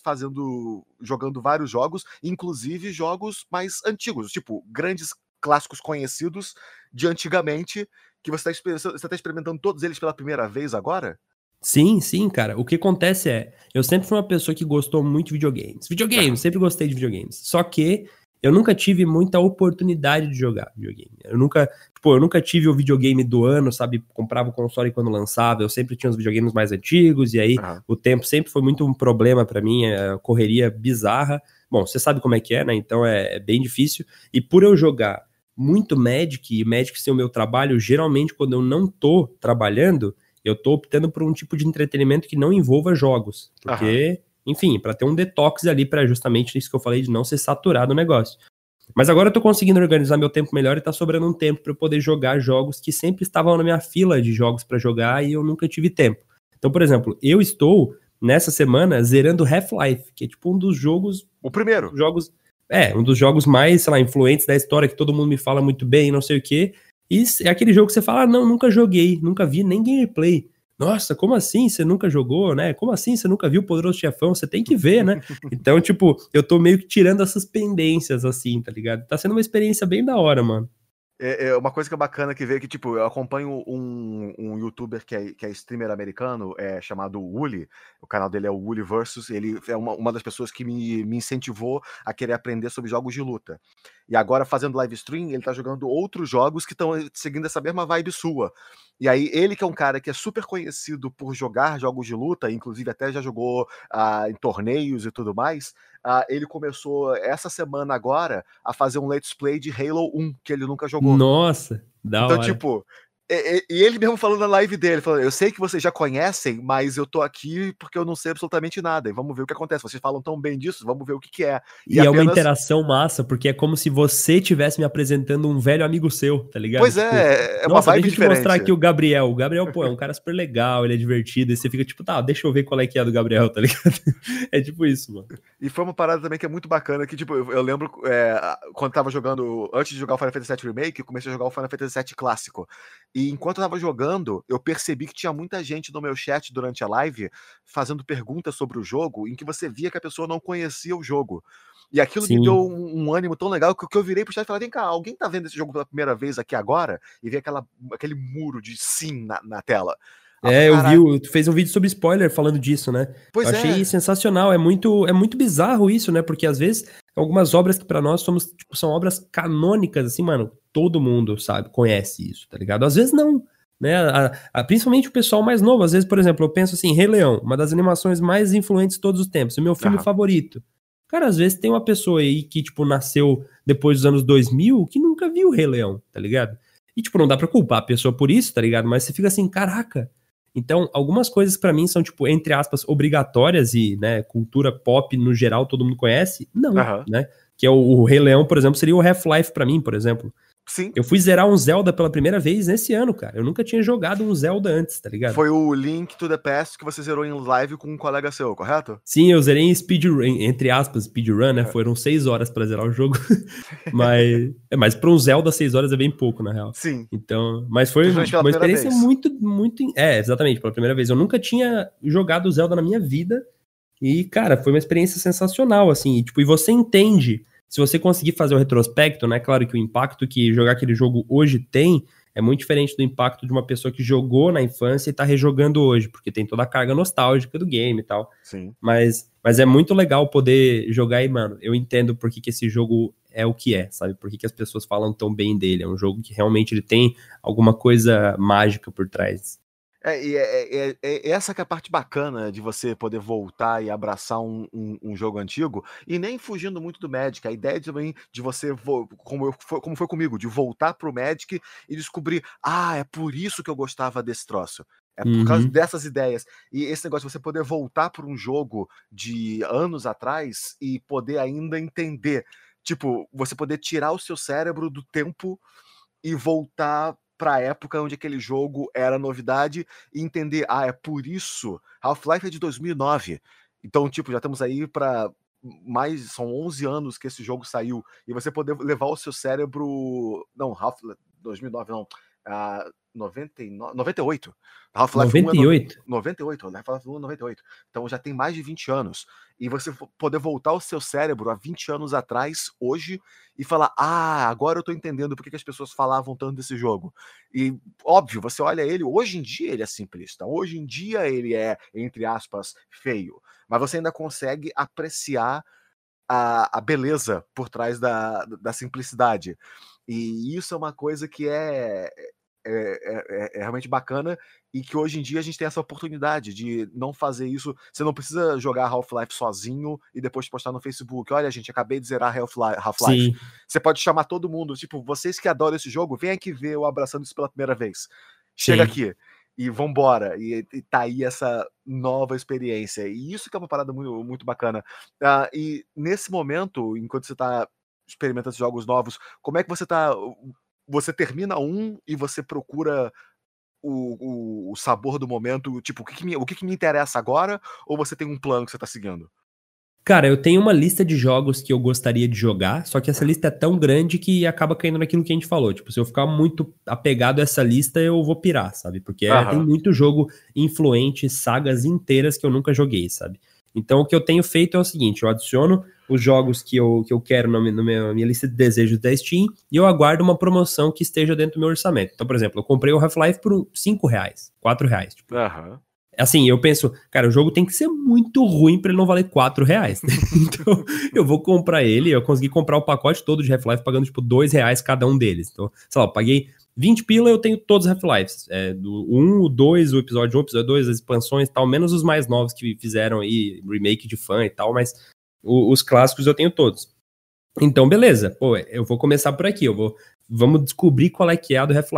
jogando vários jogos, inclusive jogos mais antigos, tipo, grandes clássicos conhecidos de antigamente, que você tá experimentando todos eles pela primeira vez agora? Sim, sim, cara. O que acontece eu sempre fui uma pessoa que gostou muito de videogames. Videogames, Aham. sempre gostei de videogames. Só que eu nunca tive muita oportunidade de jogar videogame. Eu nunca tive o videogame do ano, sabe? Comprava o console quando lançava. Eu sempre tinha os videogames mais antigos e aí Aham. o tempo sempre foi muito um problema pra mim, correria bizarra. Bom, você sabe como é que é, né? Então é bem difícil. E por eu jogar muito Magic e Magic ser o meu trabalho, geralmente quando eu não tô trabalhando, eu tô optando por um tipo de entretenimento que não envolva jogos, Aham. porque, enfim, para ter um detox ali para justamente isso que eu falei de não ser saturado o negócio. Mas agora eu tô conseguindo organizar meu tempo melhor e tá sobrando um tempo para eu poder jogar jogos que sempre estavam na minha fila de jogos para jogar e eu nunca tive tempo. Então, por exemplo, eu estou nessa semana zerando Half-Life, que é tipo um dos jogos O primeiro. um dos jogos mais, sei lá, influentes da história, que todo mundo me fala muito bem, não sei o quê. E é aquele jogo que você fala, não, nunca joguei, nunca vi nem gameplay. Nossa, como assim você nunca jogou, né? Como assim você nunca viu o Poderoso Chefão? Você tem que ver, né? Então, tipo, eu tô meio que tirando essas pendências, assim, tá ligado? Tá sendo uma experiência bem da hora, mano. É uma coisa que é bacana que veio que, tipo, eu acompanho um youtuber que é streamer americano, chamado Wooly. O canal dele é o Wooly Versus. Ele é uma das pessoas que me incentivou a querer aprender sobre jogos de luta. E agora, fazendo live stream, ele tá jogando outros jogos que estão seguindo essa mesma vibe sua. E aí, ele que é um cara que é super conhecido por jogar jogos de luta, inclusive até já jogou em torneios e tudo mais, ele começou essa semana agora a fazer um let's play de Halo 1, que ele nunca jogou. Nossa, da Então, hora. tipo, E ele mesmo falando na live dele, falando, eu sei que vocês já conhecem, mas eu tô aqui porque eu não sei absolutamente nada, e vamos ver o que acontece. Vocês falam tão bem disso, vamos ver o que é. E é uma interação massa, porque é como se você estivesse me apresentando um velho amigo seu, tá ligado? Pois é uma vibe deixa eu te mostrar aqui o Gabriel. O Gabriel, pô, é um cara super legal, ele é divertido, e você fica tipo, tá, deixa eu ver qual é que é do Gabriel, tá ligado? É tipo isso, mano. E foi uma parada também que é muito bacana, que tipo, eu lembro quando tava jogando, antes de jogar o Final Fantasy VII Remake, eu comecei a jogar o Final Fantasy VII Clássico. E enquanto eu tava jogando, eu percebi que tinha muita gente no meu chat durante a live fazendo perguntas sobre o jogo, em que você via que a pessoa não conhecia o jogo. E aquilo me deu um ânimo tão legal que eu virei pro chat e falei, vem cá, alguém tá vendo esse jogo pela primeira vez aqui agora? E vi aquele muro de sim na tela. Eu vi, tu fez um vídeo sobre spoiler falando disso, né? Pois eu achei sensacional, é muito bizarro isso, né? Porque às vezes algumas obras que pra nós são obras canônicas, assim, mano, todo mundo sabe, conhece isso, tá ligado? Às vezes não, né? Principalmente o pessoal mais novo, às vezes, por exemplo, eu penso assim, Rei Leão, uma das animações mais influentes de todos os tempos, o meu filme favorito. Cara, às vezes tem uma pessoa aí que, tipo, nasceu depois dos anos 2000 que nunca viu o Rei Leão, tá ligado? E, tipo, não dá pra culpar a pessoa por isso, tá ligado? Mas você fica assim, caraca. Então, algumas coisas pra mim são, tipo, entre aspas, obrigatórias e, né, cultura pop no geral todo mundo conhece. Não, né? Que é o Rei Leão, por exemplo, seria o Half-Life pra mim, por exemplo. Sim. Eu fui zerar um Zelda pela primeira vez esse ano, cara. Eu nunca tinha jogado um Zelda antes, tá ligado? Foi o Link to the Past que você zerou em live com um colega seu, correto? Sim, eu zerei em speedrun, entre aspas, speedrun, né? Foram 6 horas pra zerar o jogo. mas pra um Zelda, 6 horas é bem pouco, na real. Sim. Então, mas foi uma experiência muito... exatamente, pela primeira vez. Eu nunca tinha jogado Zelda na minha vida. E, cara, foi uma experiência sensacional, assim. E, tipo, e você entende... Se você conseguir fazer o retrospecto, né? Claro que o impacto que jogar aquele jogo hoje tem é muito diferente do impacto de uma pessoa que jogou na infância e tá rejogando hoje, porque tem toda a carga nostálgica do game e tal. Sim. Mas é muito legal poder jogar e, mano, eu entendo por que esse jogo é o que é, sabe? Por que as pessoas falam tão bem dele. É um jogo que realmente ele tem alguma coisa mágica por trás. Essa que é a parte bacana de você poder voltar e abraçar um jogo antigo, e nem fugindo muito do Magic, a ideia também de você, como foi comigo, de voltar pro Magic e descobrir, é por isso que eu gostava desse troço. É por causa dessas ideias. E esse negócio de você poder voltar para um jogo de anos atrás e poder ainda entender, tipo, você poder tirar o seu cérebro do tempo e voltar pra época onde aquele jogo era novidade e entender, é por isso, Half-Life é de 2009, então, tipo, já estamos aí pra são 11 anos que esse jogo saiu, e você poder levar o seu cérebro, não, Half-Life, 2009 não, 98. Half-Life 98? 98, Half-Life 1 é 98. Então já tem mais de 20 anos. E você poder voltar o seu cérebro a 20 anos atrás, hoje, e falar, agora eu tô entendendo por que as pessoas falavam tanto desse jogo. E, óbvio, você olha ele, hoje em dia ele é simplista, hoje em dia ele é, entre aspas, feio. Mas você ainda consegue apreciar a beleza por trás da simplicidade. E isso é uma coisa que é realmente bacana, e que hoje em dia a gente tem essa oportunidade de não fazer isso. Você não precisa jogar Half-Life sozinho e depois postar no Facebook, olha gente, acabei de zerar Half-Life. Você pode chamar todo mundo, tipo, vocês que adoram esse jogo, vem aqui ver eu abraçando isso pela primeira vez. Chega aqui e vambora, e tá aí essa nova experiência, e isso que é uma parada muito, muito bacana. E nesse momento, enquanto você tá experimentando esses jogos novos, como é que você tá... Você termina e você procura o sabor do momento, tipo, o que me interessa agora, ou você tem um plano que você tá seguindo? Cara, eu tenho uma lista de jogos que eu gostaria de jogar, só que essa lista é tão grande que acaba caindo naquilo que a gente falou. Tipo, se eu ficar muito apegado a essa lista, eu vou pirar, sabe? Porque tem muito jogo influente, sagas inteiras que eu nunca joguei, sabe? Então, o que eu tenho feito é o seguinte, eu adiciono os jogos que eu quero na minha lista de desejos da Steam e eu aguardo uma promoção que esteja dentro do meu orçamento. Então, por exemplo, eu comprei o Half-Life por R$5, R$4. Tipo. Assim, eu penso, cara, o jogo tem que ser muito ruim pra ele não valer R$4. Então, eu vou comprar ele, eu consegui comprar o pacote todo de Half-Life pagando, tipo, R$2 cada um deles. Então, sei lá, eu paguei 20 pila, eu tenho todos os Half-Lives. Do 1, o 2, o episódio 1, o episódio 2, as expansões e tal, menos os mais novos que fizeram aí, remake de fã e tal, mas os clássicos eu tenho todos. Então, beleza, pô, eu vou começar por aqui, vamos descobrir qual é que é a do Half-Life.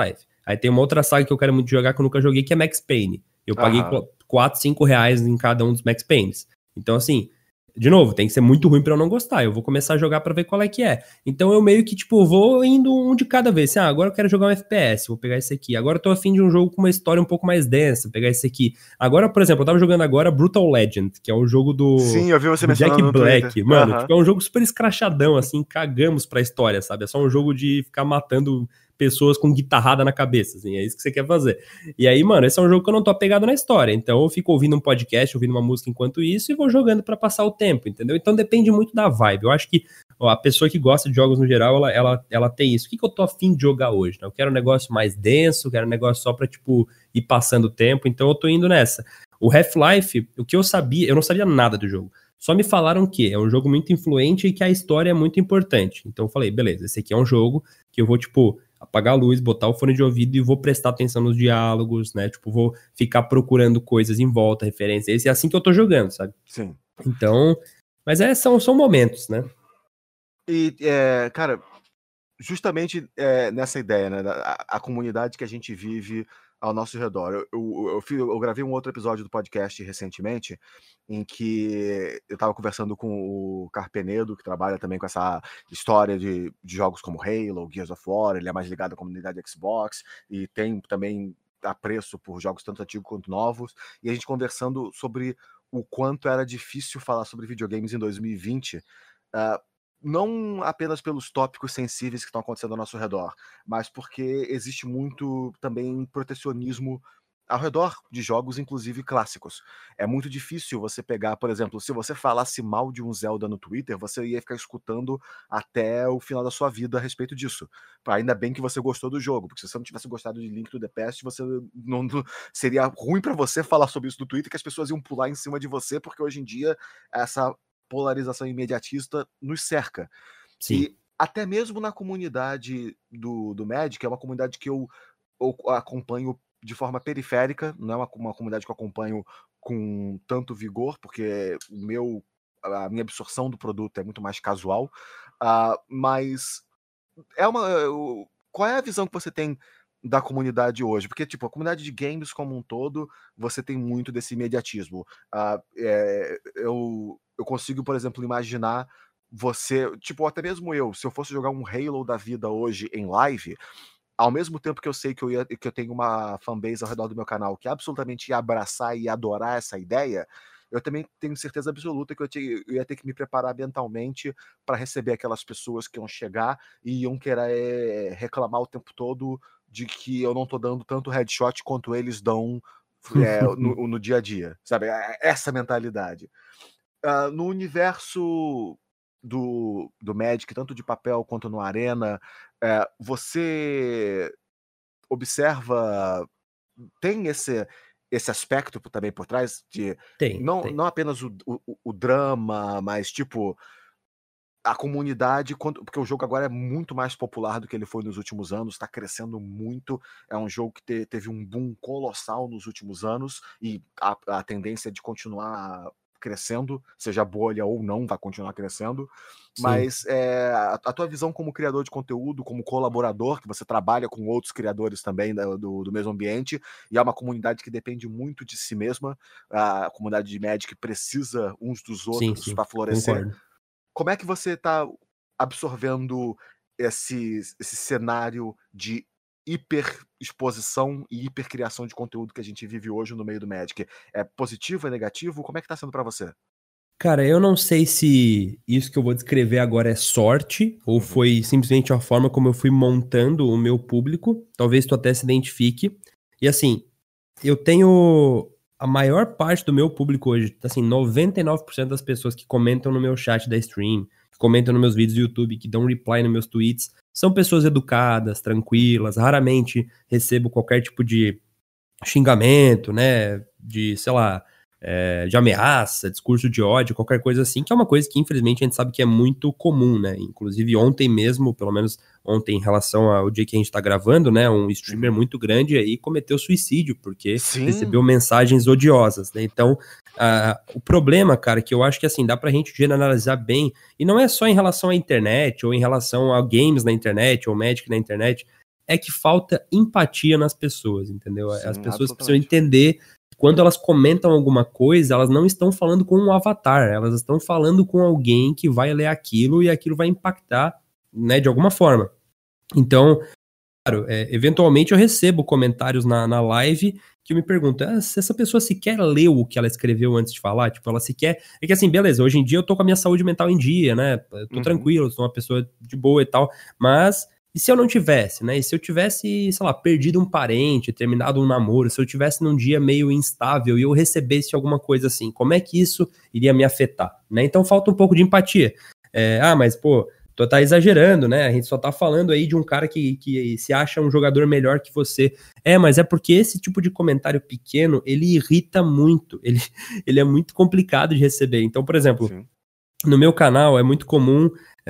Aí tem uma outra saga que eu quero muito jogar que eu nunca joguei, que é Max Payne. Eu paguei R$4, R$5 em cada um dos Max Paynes. Então, assim, de novo, tem que ser muito ruim pra eu não gostar. Eu vou começar a jogar pra ver qual é que é. Então eu meio que, tipo, vou indo um de cada vez. Assim, agora eu quero jogar um FPS, vou pegar esse aqui. Agora eu tô afim de um jogo com uma história um pouco mais densa, vou pegar esse aqui. Agora, por exemplo, eu tava jogando agora Brutal Legend, que é um jogo do... Sim, eu vi você mencionando Jack no Black. Twitter. Mano, tipo, é um jogo super escrachadão, assim, cagamos pra história, sabe? É só um jogo de ficar matando pessoas com guitarrada na cabeça, assim, é isso que você quer fazer. E aí, mano, esse é um jogo que eu não tô apegado na história, então eu fico ouvindo um podcast, ouvindo uma música enquanto isso e vou jogando pra passar o tempo, entendeu? Então depende muito da vibe. Eu acho que a pessoa que gosta de jogos no geral, ela tem isso. O que eu tô afim de jogar hoje? Né? Eu quero um negócio mais denso, quero um negócio só pra, tipo, ir passando o tempo, então eu tô indo nessa. O Half-Life, o que eu sabia, eu não sabia nada do jogo. Só me falaram que é um jogo muito influente e que a história é muito importante. Então eu falei, beleza, esse aqui é um jogo que eu vou, tipo, apagar a luz, botar o fone de ouvido e vou prestar atenção nos diálogos, né? Tipo, vou ficar procurando coisas em volta, referências. É assim que eu tô jogando, sabe? Sim. Então, mas são momentos, né? E, cara, justamente nessa ideia, né? A comunidade que a gente vive ao nosso redor. Eu gravei um outro episódio do podcast recentemente, em que eu estava conversando com o Carpenedo, que trabalha também com essa história de jogos como Halo, Gears of War. Ele é mais ligado à comunidade Xbox e tem também apreço por jogos tanto antigos quanto novos. E a gente conversando sobre o quanto era difícil falar sobre videogames em 2020. Não apenas pelos tópicos sensíveis que estão acontecendo ao nosso redor, mas porque existe muito também protecionismo ao redor de jogos, inclusive clássicos. É muito difícil você pegar, por exemplo, se você falasse mal de um Zelda no Twitter, você ia ficar escutando até o final da sua vida a respeito disso. Ainda bem que você gostou do jogo, porque se você não tivesse gostado de Link to the Past, você não seria ruim para você falar sobre isso no Twitter, que as pessoas iam pular em cima de você, porque hoje em dia essa polarização imediatista nos cerca. Sim. E até mesmo na comunidade do Magic, é uma comunidade que eu acompanho de forma periférica, não é uma comunidade que eu acompanho com tanto vigor, porque a minha absorção do produto é muito mais casual, mas qual é a visão que você tem da comunidade hoje? Porque, tipo, a comunidade de games como um todo, você tem muito desse imediatismo. Eu consigo, por exemplo, imaginar você, tipo, até mesmo eu, se eu fosse jogar um Halo da vida hoje em live, ao mesmo tempo que eu sei que eu tenho uma fanbase ao redor do meu canal que absolutamente ia abraçar e adorar essa ideia, eu também tenho certeza absoluta que eu ia ter que me preparar mentalmente para receber aquelas pessoas que iam chegar e iam querer reclamar o tempo todo de que eu não tô dando tanto headshot quanto eles dão no dia a dia, sabe? Essa mentalidade. No universo do Magic, tanto de papel quanto no Arena, você observa, tem esse aspecto também por trás de Tem. não apenas o drama, mas tipo a comunidade, porque o jogo agora é muito mais popular do que ele foi nos últimos anos, está crescendo muito, é um jogo que teve um boom colossal nos últimos anos e a tendência é de continuar crescendo, seja bolha ou não, vai continuar crescendo. Sim. Mas a tua visão como criador de conteúdo, como colaborador, que você trabalha com outros criadores também do mesmo ambiente, e é uma comunidade que depende muito de si mesma, a comunidade de Magic precisa uns dos outros para florescer. Concordo. Como é que você está absorvendo esse cenário de hiperexposição e hipercriação de conteúdo que a gente vive hoje no meio do Magic? É positivo, é negativo? Como é que tá sendo para você? Cara, eu não sei se isso que eu vou descrever agora é sorte ou foi simplesmente a forma como eu fui montando o meu público. Talvez tu até se identifique. E assim, eu tenho a maior parte do meu público hoje, assim, 99% das pessoas que comentam no meu chat da stream, que comentam nos meus vídeos do YouTube, que dão reply nos meus tweets, são pessoas educadas, tranquilas. Raramente recebo qualquer tipo de xingamento, né, de, sei lá, de ameaça, discurso de ódio, qualquer coisa assim, que é uma coisa que infelizmente a gente sabe que é muito comum, né, inclusive ontem mesmo, pelo menos ontem em relação ao dia que a gente tá gravando, né, um streamer muito grande aí cometeu suicídio, porque recebeu mensagens odiosas, né, então o problema, cara, que eu acho que assim, dá pra gente generalizar bem, e não é só em relação à internet, ou em relação a games na internet, ou Magic na internet, é que falta empatia nas pessoas, entendeu? Sim, As pessoas absolutamente. precisam entender que quando elas comentam alguma coisa, elas não estão falando com um avatar, elas estão falando com alguém que vai ler aquilo e aquilo vai impactar, né, de alguma forma. Então, claro, eventualmente eu recebo comentários na live que me perguntam se essa pessoa sequer leu o que ela escreveu antes de falar, tipo, ela sequer... É que assim, beleza, hoje em dia eu tô com a minha saúde mental em dia, né, eu tô tranquilo, sou uma pessoa de boa e tal, mas e se eu não tivesse, né, e se eu tivesse, sei lá, perdido um parente, terminado um namoro, se eu tivesse num dia meio instável e eu recebesse alguma coisa assim, como é que isso iria me afetar, né? Então falta um pouco de empatia. Mas, pô, tu tá exagerando, né? A gente só tá falando aí de um cara que se acha um jogador melhor que você. Mas é porque esse tipo de comentário pequeno, ele irrita muito. Ele é muito complicado de receber. Então, por exemplo, Sim. no meu canal é muito comum...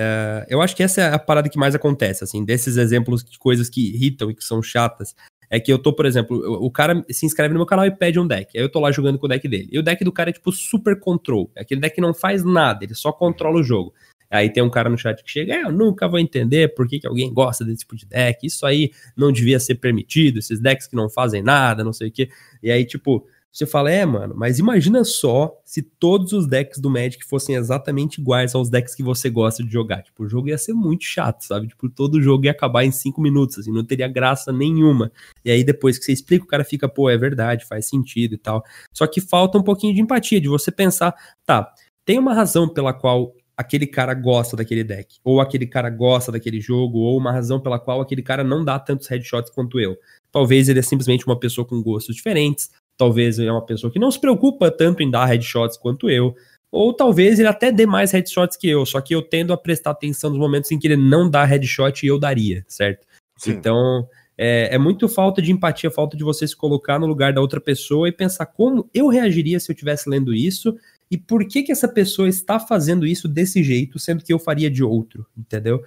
eu acho que essa é a parada que mais acontece, assim, desses exemplos de coisas que irritam e que são chatas. É que eu tô, por exemplo, o cara se inscreve no meu canal e pede um deck. Aí eu tô lá jogando com o deck dele. E o deck do cara é tipo super control. Aquele deck que não faz nada, ele só controla o jogo. Aí tem um cara no chat que chega, eu nunca vou entender por que alguém gosta desse tipo de deck, isso aí não devia ser permitido, esses decks que não fazem nada, não sei o quê. E aí, tipo, você fala, mano, mas imagina só se todos os decks do Magic fossem exatamente iguais aos decks que você gosta de jogar. Tipo, o jogo ia ser muito chato, sabe? Tipo, todo jogo ia acabar em 5 minutos, assim, não teria graça nenhuma. E aí, depois que você explica, o cara fica, pô, é verdade, faz sentido e tal. Só que falta um pouquinho de empatia, de você pensar, tá, tem uma razão pela qual aquele cara gosta daquele deck, ou aquele cara gosta daquele jogo, ou uma razão pela qual aquele cara não dá tantos headshots quanto eu. Talvez ele é simplesmente uma pessoa com gostos diferentes, talvez ele é uma pessoa que não se preocupa tanto em dar headshots quanto eu, ou talvez ele até dê mais headshots que eu, só que eu tendo a prestar atenção nos momentos em que ele não dá headshot e eu daria, certo? Sim. Então, é muito falta de empatia, falta de você se colocar no lugar da outra pessoa e pensar como eu reagiria se eu estivesse lendo isso, e por que essa pessoa está fazendo isso desse jeito, sendo que eu faria de outro, entendeu?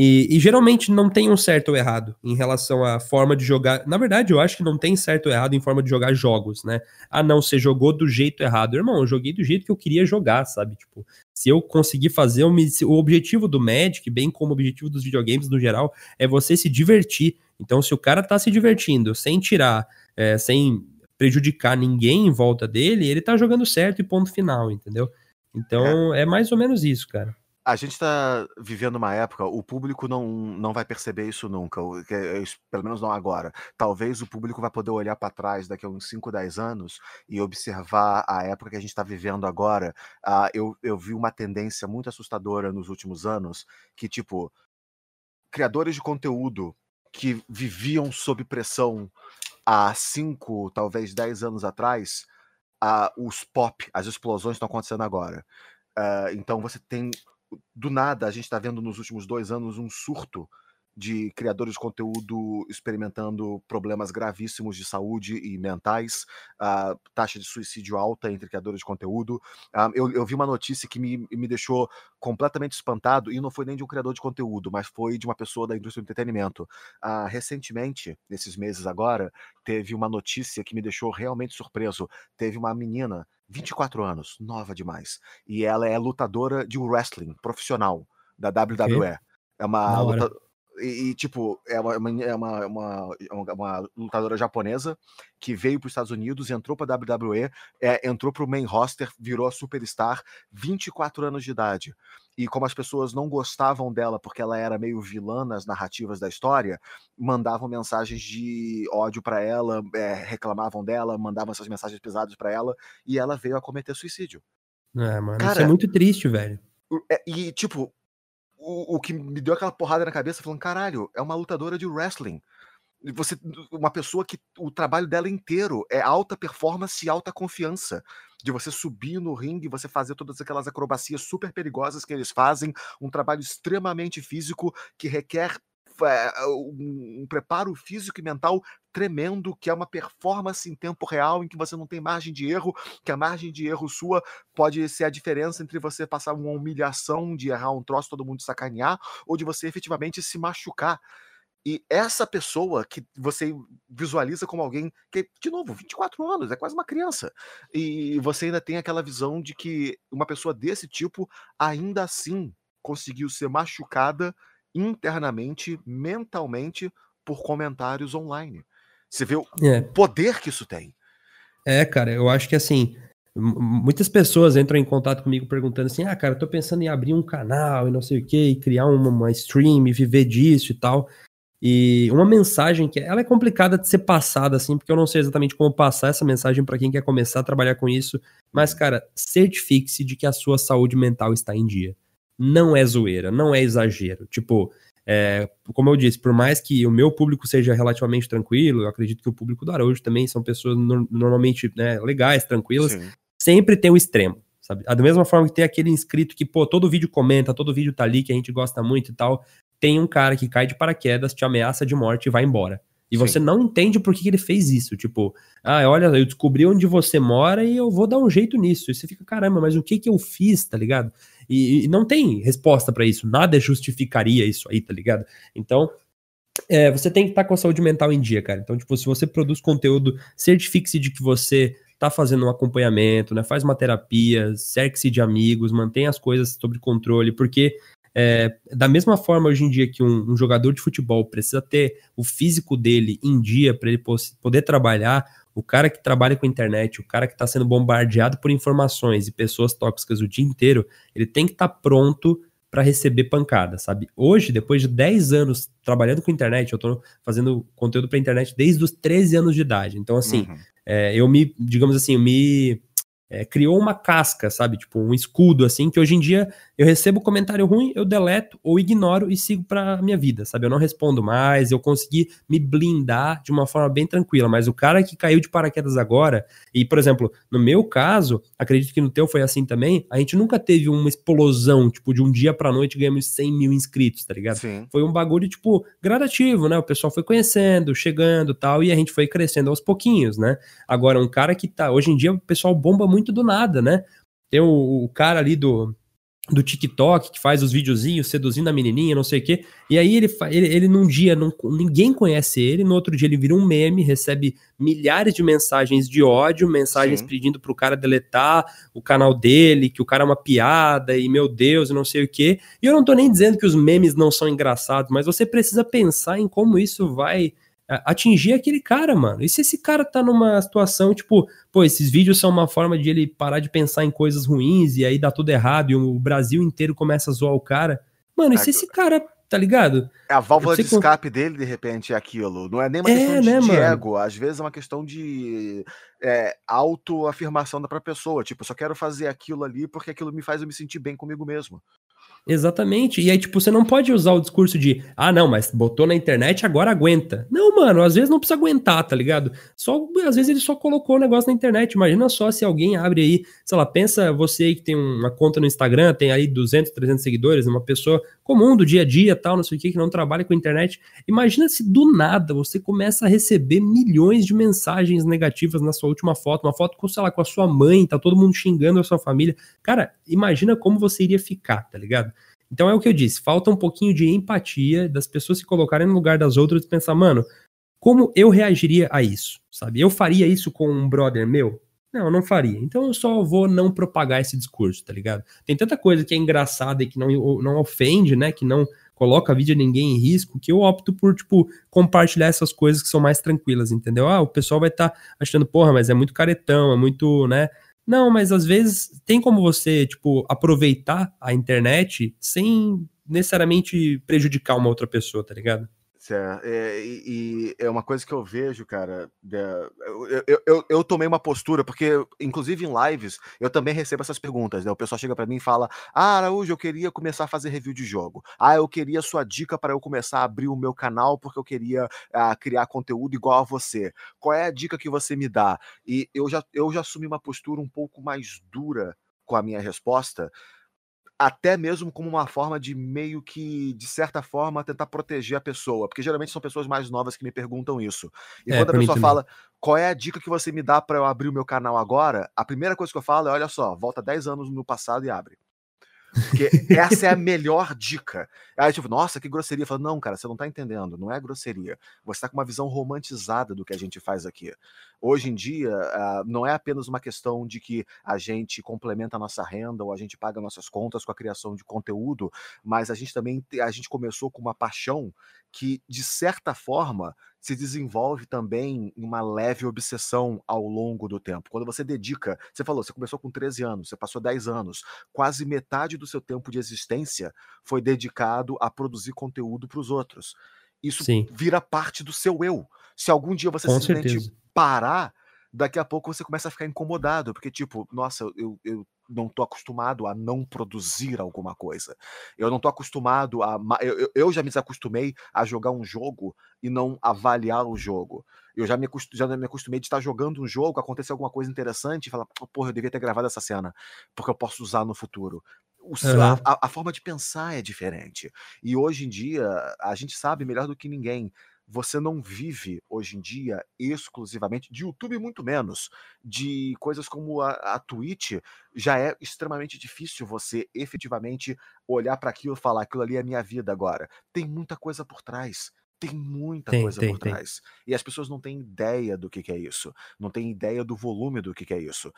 E geralmente não tem um certo ou errado em relação à forma de jogar. Na verdade, eu acho que não tem certo ou errado em forma de jogar jogos, né? Não, você jogou do jeito errado. Irmão, eu joguei do jeito que eu queria jogar, sabe? Tipo, se eu conseguir fazer... O objetivo do Magic, bem como o objetivo dos videogames no geral, é você se divertir. Então, se o cara tá se divertindo sem tirar, sem prejudicar ninguém em volta dele, ele tá jogando certo e ponto final, entendeu? Então, é mais ou menos isso, cara. A gente está vivendo uma época, o público não vai perceber isso nunca, pelo menos não agora. Talvez o público vai poder olhar para trás daqui a uns 5, 10 anos e observar a época que a gente está vivendo agora. Eu vi uma tendência muito assustadora nos últimos anos, que, tipo, criadores de conteúdo que viviam sob pressão há 5, talvez 10 anos atrás, os pop, as explosões estão acontecendo agora. Então você tem, do nada, a gente está vendo nos últimos 2 anos um surto de criadores de conteúdo experimentando problemas gravíssimos de saúde e mentais, taxa de suicídio alta entre criadores de conteúdo. Eu vi uma notícia que me deixou completamente espantado, e não foi nem de um criador de conteúdo, mas foi de uma pessoa da indústria do entretenimento. Recentemente, nesses meses agora, teve uma notícia que me deixou realmente surpreso. Teve uma menina, 24 anos, nova demais, e ela é lutadora de wrestling profissional da WWE. Okay. É uma Da hora. luta... tipo, é uma lutadora japonesa que veio para os Estados Unidos, entrou para a WWE, entrou para o main roster, virou a superstar, 24 anos de idade. E como as pessoas não gostavam dela porque ela era meio vilã nas narrativas da história, mandavam mensagens de ódio para ela, reclamavam dela, mandavam essas mensagens pesadas para ela, e ela veio a cometer suicídio. Mano, isso é Cara, muito triste, velho. e tipo, o que me deu aquela porrada na cabeça, falando, caralho, é uma lutadora de wrestling. Uma pessoa que o trabalho dela inteiro é alta performance e alta confiança. De você subir no ringue, você fazer todas aquelas acrobacias super perigosas que eles fazem, um trabalho extremamente físico que requer um preparo físico e mental tremendo, que é uma performance em tempo real, em que você não tem margem de erro, que a margem de erro sua pode ser a diferença entre você passar uma humilhação de errar um troço, todo mundo sacanear, ou de você efetivamente se machucar. E essa pessoa que você visualiza como alguém que, de novo, 24 anos, é quase uma criança. E você ainda tem aquela visão de que uma pessoa desse tipo, ainda assim, conseguiu ser machucada internamente, mentalmente, por comentários online. Você vê o É. poder que isso tem. Cara, eu acho que assim, muitas pessoas entram em contato comigo perguntando assim, cara, eu tô pensando em abrir um canal e não sei o que, e criar uma stream e viver disso e tal. E uma mensagem que ela é complicada de ser passada, assim, porque eu não sei exatamente como passar essa mensagem para quem quer começar a trabalhar com isso, mas, cara, certifique-se de que a sua saúde mental está em dia. Não é zoeira, não é exagero. Tipo, como eu disse, por mais que o meu público seja relativamente tranquilo, eu acredito que o público do Araújo também são pessoas normalmente, né, legais, tranquilas, Sim. sempre tem o extremo, sabe? Da mesma forma que tem aquele inscrito que, pô, todo vídeo comenta, todo vídeo tá ali, que a gente gosta muito e tal, tem um cara que cai de paraquedas, te ameaça de morte e vai embora. E Sim. você não entende por que ele fez isso. Tipo, olha, eu descobri onde você mora e eu vou dar um jeito nisso. E você fica, caramba, mas o que eu fiz, tá ligado? E não tem resposta pra isso. Nada justificaria isso aí, tá ligado? Então, você tem que estar com a saúde mental em dia, cara. Então, tipo, se você produz conteúdo, certifique-se de que você tá fazendo um acompanhamento, né? Faz uma terapia, cerque-se de amigos, mantenha as coisas sob controle, porque da mesma forma hoje em dia que um jogador de futebol precisa ter o físico dele em dia para ele poder trabalhar, o cara que trabalha com a internet, o cara que está sendo bombardeado por informações e pessoas tóxicas o dia inteiro, ele tem que estar pronto para receber pancada, sabe? Hoje, depois de 10 anos trabalhando com internet, eu tô fazendo conteúdo para internet desde os 13 anos de idade. Então, assim, digamos assim, criou uma casca, sabe? Tipo, um escudo, assim, que hoje em dia eu recebo comentário ruim, eu deleto ou ignoro e sigo pra minha vida, sabe? Eu não respondo mais, eu consegui me blindar de uma forma bem tranquila, mas o cara que caiu de paraquedas agora, e, por exemplo, no meu caso, acredito que no teu foi assim também, a gente nunca teve uma explosão, tipo, de um dia pra noite ganhamos 100 mil inscritos, tá ligado? Sim. Foi um bagulho, tipo, gradativo, né? O pessoal foi conhecendo, chegando e tal, e a gente foi crescendo aos pouquinhos, né? Agora, um cara que tá... Hoje em dia, o pessoal bomba muito do nada, né? Tem o cara ali do TikTok, que faz os videozinhos seduzindo a menininha, não sei o quê, e aí ele num dia, ninguém conhece ele, no outro dia ele vira um meme, recebe milhares de mensagens de ódio, mensagens pedindo pro cara deletar o canal dele, que o cara é uma piada, e meu Deus, e não sei o quê, e eu não tô nem dizendo que os memes não são engraçados, mas você precisa pensar em como isso vai atingir aquele cara, mano. E se esse cara tá numa situação, tipo, pô, esses vídeos são uma forma de ele parar de pensar em coisas ruins e aí dá tudo errado e o Brasil inteiro começa a zoar o cara. Mano, e se esse cara, tá ligado? A válvula de escape dele, de repente, é aquilo. Não é nem uma questão de ego. Às vezes é uma questão de autoafirmação da própria pessoa. Tipo, eu só quero fazer aquilo ali porque aquilo me faz eu me sentir bem comigo mesmo. Exatamente. E aí, tipo, você não pode usar o discurso de não, mas botou na internet, agora aguenta. Não, mano, às vezes não precisa aguentar, tá ligado? Às vezes ele só colocou o negócio na internet. Imagina só se alguém abre aí, sei lá, pensa você aí que tem uma conta no Instagram, tem aí 200, 300 seguidores, uma pessoa comum do dia a dia, tal, não sei o que não trabalha com internet. Imagina se do nada você começa a receber milhões de mensagens negativas na sua última foto, uma foto com, sei lá, com a sua mãe, tá todo mundo xingando a sua família. Cara, imagina como você iria ficar, tá ligado? Então é o que eu disse, falta um pouquinho de empatia das pessoas se colocarem no lugar das outras e pensar, mano, como eu reagiria a isso, sabe? Eu faria isso com um brother meu? Não, eu não faria. Então eu só vou não propagar esse discurso, tá ligado? Tem tanta coisa que é engraçada e que não ofende, né? Que não coloca a vida de ninguém em risco, que eu opto por, tipo, compartilhar essas coisas que são mais tranquilas, entendeu? O pessoal vai estar achando, porra, mas é muito caretão, é muito, né? Não, mas às vezes tem como você, tipo, aproveitar a internet sem necessariamente prejudicar uma outra pessoa, tá ligado? E é uma coisa que eu vejo, cara. Eu tomei uma postura, porque, inclusive em lives, eu também recebo essas perguntas, né? O pessoal chega pra mim e fala: Araújo, eu queria começar a fazer review de jogo. Eu queria sua dica para eu começar a abrir o meu canal, porque eu queria criar conteúdo igual a você. Qual é a dica que você me dá? E eu já assumi uma postura um pouco mais dura com a minha resposta, até mesmo como uma forma de meio que, de certa forma, tentar proteger a pessoa, porque geralmente são pessoas mais novas que me perguntam isso. E quando a Pra mim pessoa também. fala: "Qual é a dica que você me dá para eu abrir o meu canal agora?", a primeira coisa que eu falo é: "Olha só, volta 10 anos no passado e abre". Porque essa é a melhor dica. Aí, tipo, nossa, que grosseria. Eu falo, não, cara, você não tá entendendo, não é grosseria. Você tá com uma visão romantizada do que a gente faz aqui. Hoje em dia, não é apenas uma questão de que a gente complementa a nossa renda ou a gente paga nossas contas com a criação de conteúdo, mas a gente também, a gente começou com uma paixão que, de certa forma, se desenvolve também uma leve obsessão ao longo do tempo. Quando você dedica, você falou, você começou com 13 anos, você passou 10 anos, quase metade do seu tempo de existência foi dedicado a produzir conteúdo para os outros. Isso Sim, vira parte do seu eu. Se algum dia você com simplesmente certeza. parar, daqui a pouco você começa a ficar incomodado, porque tipo, nossa, eu não tô acostumado a não produzir alguma coisa. Eu não tô acostumado a eu já me desacostumei a jogar um jogo e não avaliar o jogo. Eu já me acostumei de estar jogando um jogo, acontecer alguma coisa interessante e falar: "Porra, eu devia ter gravado essa cena, porque eu posso usar no futuro". Aham. A forma de pensar é diferente. E hoje em dia, a gente sabe melhor do que ninguém, você não vive hoje em dia exclusivamente de YouTube, muito menos, de coisas como a Twitch. Já é extremamente difícil você efetivamente olhar para aquilo e falar: "Aquilo ali é a minha vida agora". Tem muita coisa por trás, tem muita Tem, coisa tem, por tem. trás. E as pessoas não têm ideia do que é isso, não têm ideia do volume do que é isso.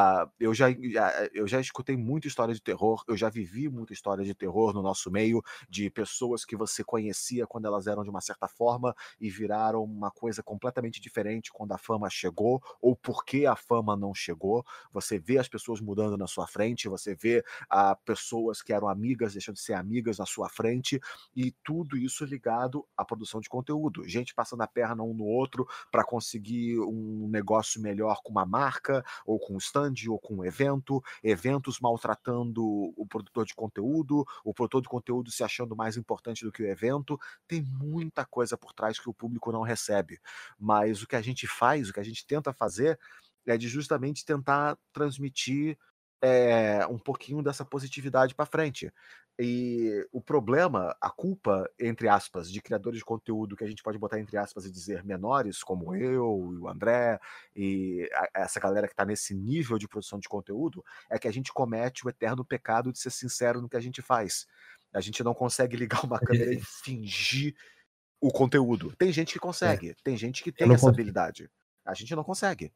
Eu já escutei muita história de terror, eu já vivi muita história de terror no nosso meio, de pessoas que você conhecia quando elas eram de uma certa forma e viraram uma coisa completamente diferente quando a fama chegou, ou porque a fama não chegou. Você vê as pessoas mudando na sua frente, você vê pessoas que eram amigas deixando de ser amigas na sua frente, e tudo isso ligado à produção de conteúdo. Gente passando a perna um no outro para conseguir um negócio melhor com uma marca, ou com um stand, ou com um evento, eventos maltratando o produtor de conteúdo, o produtor de conteúdo se achando mais importante do que o evento. Tem muita coisa por trás que o público não recebe. Mas o que a gente faz, o que a gente tenta fazer, é de justamente tentar transmitir um pouquinho dessa positividade para frente. E o problema, a culpa, entre aspas, de criadores de conteúdo, que a gente pode botar entre aspas e dizer menores, como eu e o André, e essa galera que está nesse nível de produção de conteúdo, é que a gente comete o eterno pecado de ser sincero no que a gente faz. A gente não consegue ligar uma câmera e fingir o conteúdo. Tem gente que É, consegue, tem gente que eu tem não essa consigo. habilidade. A gente não consegue.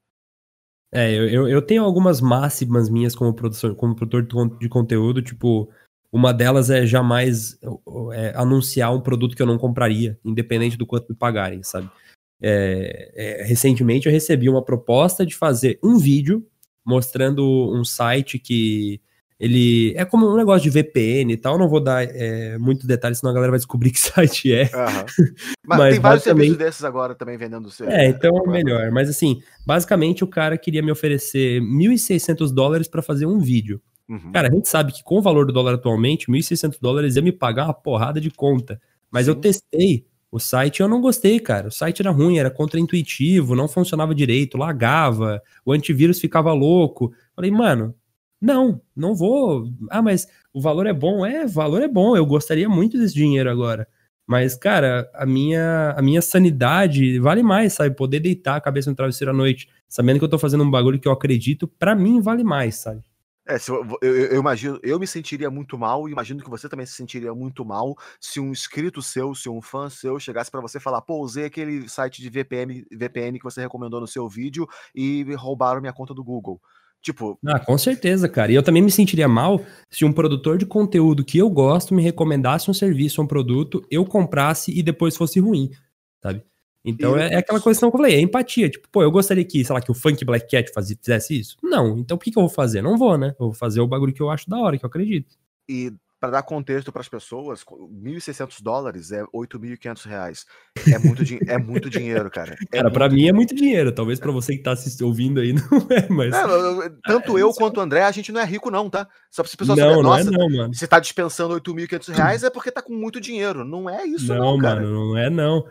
Eu tenho algumas máximas minhas como produtor de conteúdo, tipo, uma delas é jamais anunciar um produto que eu não compraria, independente do quanto me pagarem, sabe? Recentemente eu recebi uma proposta de fazer um vídeo mostrando um site que ele é como um negócio de VPN e tal, não vou dar muitos detalhes, senão a galera vai descobrir que site é, Aham. Mas mas tem vários serviços basicamente desses agora também vendendo então é programas. melhor. Mas assim, basicamente o cara queria me oferecer $1.600 pra fazer um vídeo. Uhum. Cara, a gente sabe que com o valor do dólar atualmente, $1.600 ia me pagar uma porrada de conta. Mas eu Sim. testei o site e eu não gostei, cara. O site era ruim, era contraintuitivo, não funcionava direito, lagava, o antivírus ficava louco. Falei, mano, não vou. Ah, mas o valor é bom? O valor é bom. Eu gostaria muito desse dinheiro agora. Mas, cara, a minha sanidade vale mais, sabe? Poder deitar a cabeça no travesseiro à noite, sabendo que eu tô fazendo um bagulho que eu acredito, pra mim vale mais, sabe? Eu imagino, eu me sentiria muito mal, e imagino que você também se sentiria muito mal se um inscrito seu, se um fã seu chegasse pra você e falar: pô, usei aquele site de VPN que você recomendou no seu vídeo e roubaram minha conta do Google. Tipo, Ah, com certeza, cara. E eu também me sentiria mal se um produtor de conteúdo que eu gosto me recomendasse um serviço ou um produto, eu comprasse e depois fosse ruim, sabe? Então é aquela isso. questão que eu falei, é empatia. Tipo, pô, eu gostaria que, sei lá, que o Funk Black Cat fizesse isso? Não. Então por que eu vou fazer? Não vou, né? Eu vou fazer o bagulho que eu acho da hora, que eu acredito. E para dar contexto para as pessoas, $1.600 é R$ 8.500. É muito dinheiro, cara. É Cara, pra muito mim é dinheiro. muito dinheiro. Talvez pra você que tá ouvindo aí não é, mas. Tanto Não eu sei. quanto o André, a gente não é rico, não, tá? Só para o pessoal saber. Não é Nossa, não, mano. se tá dispensando R$ 8.500 é porque tá com muito dinheiro. Não é isso, não, Não, cara. mano, não é não.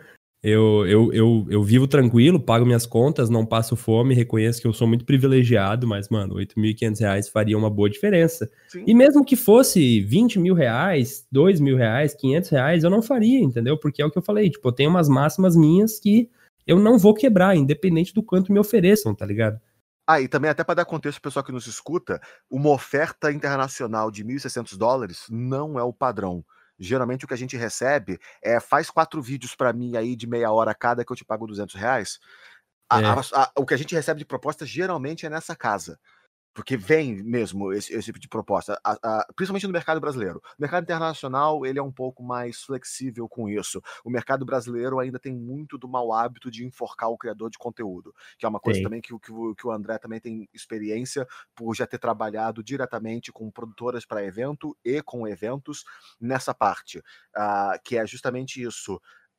Eu vivo tranquilo, pago minhas contas, não passo fome, reconheço que eu sou muito privilegiado, mas, mano, R$ 8.500 faria uma boa diferença. Sim. E mesmo que fosse R$ 20.000, R$ 2.000, R$ 500, eu não faria, entendeu? Porque é o que eu falei, tipo, eu tenho umas máximas minhas que eu não vou quebrar, independente do quanto me ofereçam, tá ligado? E também até para dar contexto pro pessoal que nos escuta, uma oferta internacional de $1.600 não é o padrão. Geralmente o que a gente recebe faz 4 vídeos para mim aí de meia hora cada que eu te pago R$ 200. É, O que a gente recebe de proposta geralmente é nessa casa. Porque vem mesmo esse tipo de proposta, principalmente no mercado brasileiro. O mercado internacional, ele é um pouco mais flexível com isso. O mercado brasileiro ainda tem muito do mau hábito de enforcar o criador de conteúdo, que é uma coisa também que o André também tem experiência por já ter trabalhado diretamente com produtoras para evento e com eventos nessa parte, que é justamente isso.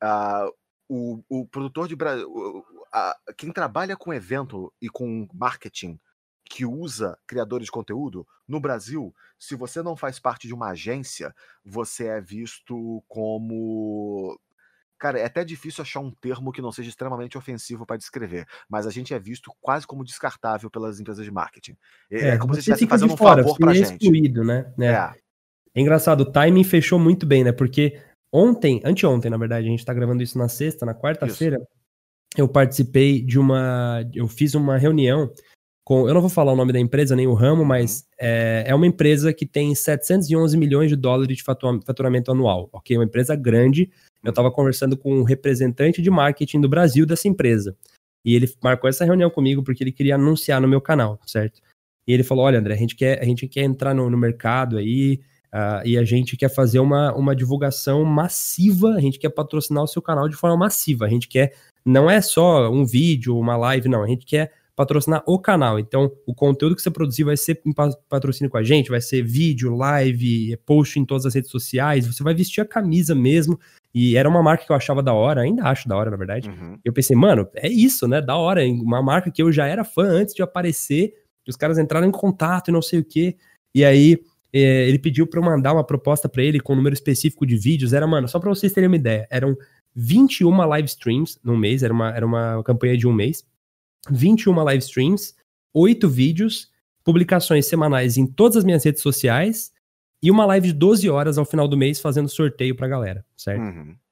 O produtor de quem trabalha com evento e com marketing que usa criadores de conteúdo, no Brasil, se você não faz parte de uma agência, você é visto como... Cara, é até difícil achar um termo que não seja extremamente ofensivo para descrever, mas a gente é visto quase como descartável pelas empresas de marketing. É como se você estivesse fica de fazendo um fora, favor você pra é gente. excluído, né? É engraçado, o timing fechou muito bem, né? Porque anteontem, na verdade, a gente tá gravando isso na sexta, na quarta-feira, eu participei eu fiz uma reunião eu não vou falar o nome da empresa, nem o ramo, mas é uma empresa que tem 711 milhões de dólares de faturamento anual, ok? Uma empresa grande. Eu estava conversando com um representante de marketing do Brasil dessa empresa. E ele marcou essa reunião comigo porque ele queria anunciar no meu canal, certo? E ele falou, olha, André, a gente quer entrar no mercado aí, e a gente quer fazer uma divulgação massiva, a gente quer patrocinar o seu canal de forma massiva, a gente quer, não é só um vídeo, uma live, não, a gente quer patrocinar o canal. Então, o conteúdo que você produzir vai ser em patrocínio com a gente, vai ser vídeo, live, post em todas as redes sociais, você vai vestir a camisa mesmo. E era uma marca que eu achava da hora, ainda acho da hora, na verdade. Eu pensei, mano, é isso, né? Da hora, uma marca que eu já era fã antes de aparecer, os caras entraram em contato e não sei o quê. E aí, ele pediu pra eu mandar uma proposta pra ele com um número específico de vídeos. Era, mano, só pra vocês terem uma ideia, eram 21 live streams no mês, era uma campanha de um mês. 21 live streams, 8 vídeos, publicações semanais em todas as minhas redes sociais e uma live de 12 horas ao final do mês fazendo sorteio pra galera, certo?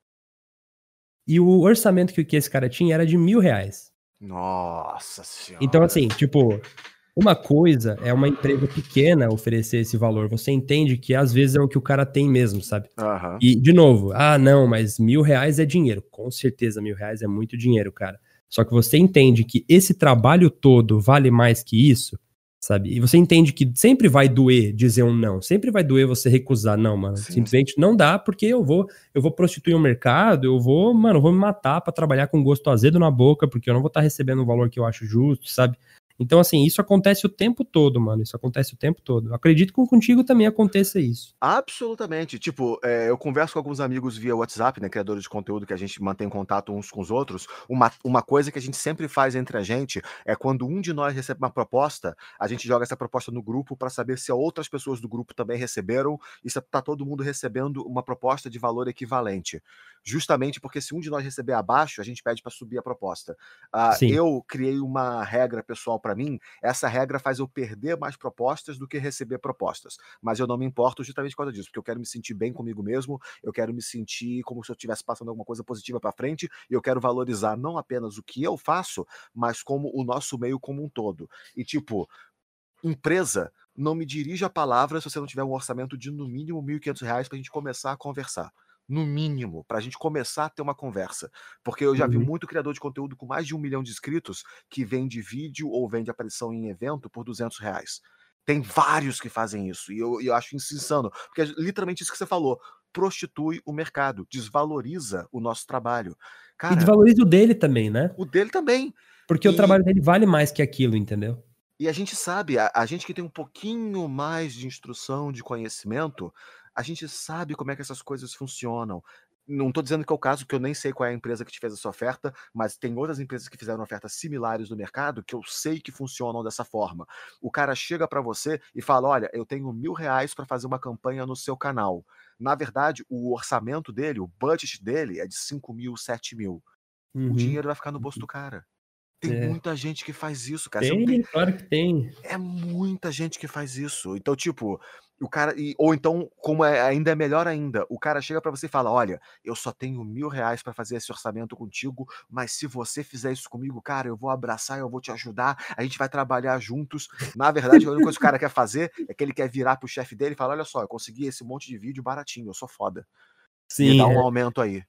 E o orçamento que esse cara tinha era de R$1.000. Nossa senhora. Então, assim, tipo, uma coisa é uma empresa pequena oferecer esse valor. Você entende que às vezes é o que o cara tem mesmo, sabe? E, de novo, não, mas R$1.000 é dinheiro. Com certeza, R$1.000 é muito dinheiro, cara. Só que você entende que esse trabalho todo vale mais que isso, sabe? E você entende que sempre vai doer dizer um não. Sempre vai doer você recusar. Não, mano. Sim. Simplesmente não dá porque eu vou prostituir o mercado, eu vou me matar pra trabalhar com gosto azedo na boca porque eu não vou estar recebendo um valor que eu acho justo, sabe? Então, assim, isso acontece o tempo todo, mano. Isso acontece o tempo todo. Eu acredito que contigo também aconteça isso. Absolutamente. Tipo, eu converso com alguns amigos via WhatsApp, né, criadores de conteúdo que a gente mantém contato uns com os outros. Uma coisa que a gente sempre faz entre a gente é quando um de nós recebe uma proposta, a gente joga essa proposta no grupo para saber se outras pessoas do grupo também receberam e se tá todo mundo recebendo uma proposta de valor equivalente. Justamente porque se um de nós receber abaixo, a gente pede para subir a proposta. Eu criei uma regra pessoal para mim, essa regra faz eu perder mais propostas do que receber propostas, mas eu não me importo justamente por causa disso, porque eu quero me sentir bem comigo mesmo, eu quero me sentir como se eu estivesse passando alguma coisa positiva para frente, e eu quero valorizar não apenas o que eu faço, mas como o nosso meio como um todo. E tipo, empresa, não me dirija a palavra se você não tiver um orçamento de no mínimo R$1.500 pra gente começar a conversar. No mínimo, pra gente começar a ter uma conversa. Porque eu já vi muito criador de conteúdo com mais de 1 milhão de inscritos que vende vídeo ou vende aparição em evento por R$200. Tem vários que fazem isso. E eu acho isso insano. Porque é literalmente isso que você falou. Prostitui o mercado. Desvaloriza o nosso trabalho. Cara, e desvaloriza o dele também, né? O dele também. Porque o trabalho dele vale mais que aquilo, entendeu? E a gente sabe, a gente que tem um pouquinho mais de instrução, de conhecimento, a gente sabe como é que essas coisas funcionam. Não estou dizendo que é o caso, porque eu nem sei qual é a empresa que te fez essa oferta, mas tem outras empresas que fizeram ofertas similares no mercado que eu sei que funcionam dessa forma. O cara chega para você e fala, olha, eu tenho R$1.000 para fazer uma campanha no seu canal. Na verdade, o orçamento dele, o budget dele é de 5.000, 7.000. O dinheiro vai ficar no bolso do cara. Tem muita gente que faz isso, cara. Claro que tem. É muita gente que faz isso. Então, tipo, o cara. Ou então, como ainda é melhor ainda, o cara chega pra você e fala: olha, eu só tenho R$1.000 pra fazer esse orçamento contigo, mas se você fizer isso comigo, cara, eu vou abraçar, eu vou te ajudar, a gente vai trabalhar juntos. Na verdade, a única coisa que o cara quer fazer é que ele quer virar pro chefe dele e falar: olha só, eu consegui esse monte de vídeo baratinho, eu sou foda. Sim, Me dá um aumento aí.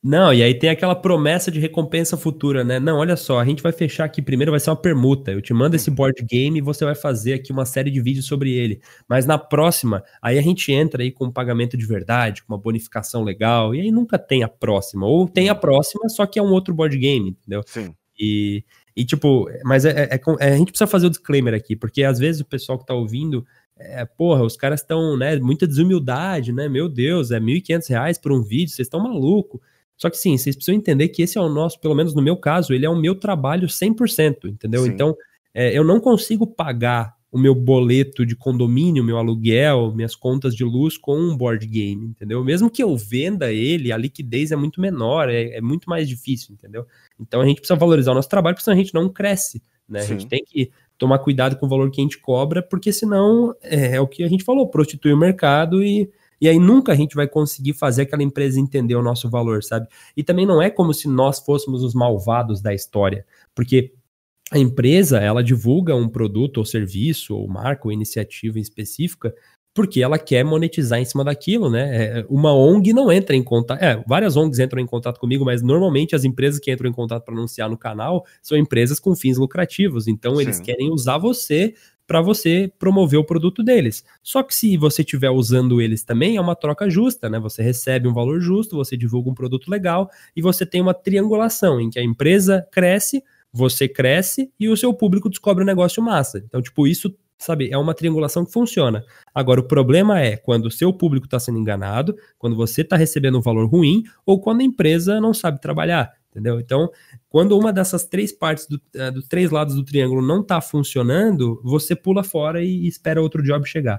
Não, e aí tem aquela promessa de recompensa futura, né? Não, olha só, a gente vai fechar aqui primeiro, vai ser uma permuta. Eu te mando esse board game e você vai fazer aqui uma série de vídeos sobre ele. Mas na próxima, aí a gente entra aí com um pagamento de verdade, com uma bonificação legal, e aí nunca tem a próxima. Ou tem a próxima, só que é um outro board game, entendeu? Sim. E tipo, mas a gente precisa fazer o disclaimer aqui, porque às vezes o pessoal que tá ouvindo, porra, os caras estão, né, muita desumildade, né? Meu Deus, é R$1.500 por um vídeo, vocês estão malucos. Só que sim, vocês precisam entender que esse é o nosso, pelo menos no meu caso, ele é o meu trabalho 100%, entendeu? Sim. Então, eu não consigo pagar o meu boleto de condomínio, meu aluguel, minhas contas de luz com um board game, entendeu? Mesmo que eu venda ele, a liquidez é muito menor, é muito mais difícil, entendeu? Então a gente precisa valorizar o nosso trabalho, porque senão a gente não cresce, né? Sim. A gente tem que tomar cuidado com o valor que a gente cobra, porque senão é o que a gente falou, prostitui o mercado e aí nunca a gente vai conseguir fazer aquela empresa entender o nosso valor, sabe? E também não é como se nós fôssemos os malvados da história, porque a empresa, ela divulga um produto ou serviço, ou marca ou iniciativa específica, porque ela quer monetizar em cima daquilo, né? Uma ONG não entra em contato, várias ONGs entram em contato comigo, mas normalmente as empresas que entram em contato para anunciar no canal são empresas com fins lucrativos, então eles querem usar você para você promover o produto deles. Só que se você estiver usando eles também, é uma troca justa, né? Você recebe um valor justo, você divulga um produto legal e você tem uma triangulação em que a empresa cresce, você cresce e o seu público descobre um negócio massa. Então, tipo, isso, sabe, é uma triangulação que funciona. Agora, o problema é quando o seu público está sendo enganado, quando você está recebendo um valor ruim ou quando a empresa não sabe trabalhar. Entendeu? Então, quando uma dessas três partes dos três lados do triângulo não está funcionando, você pula fora e espera outro job chegar.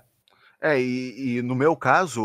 E no meu caso,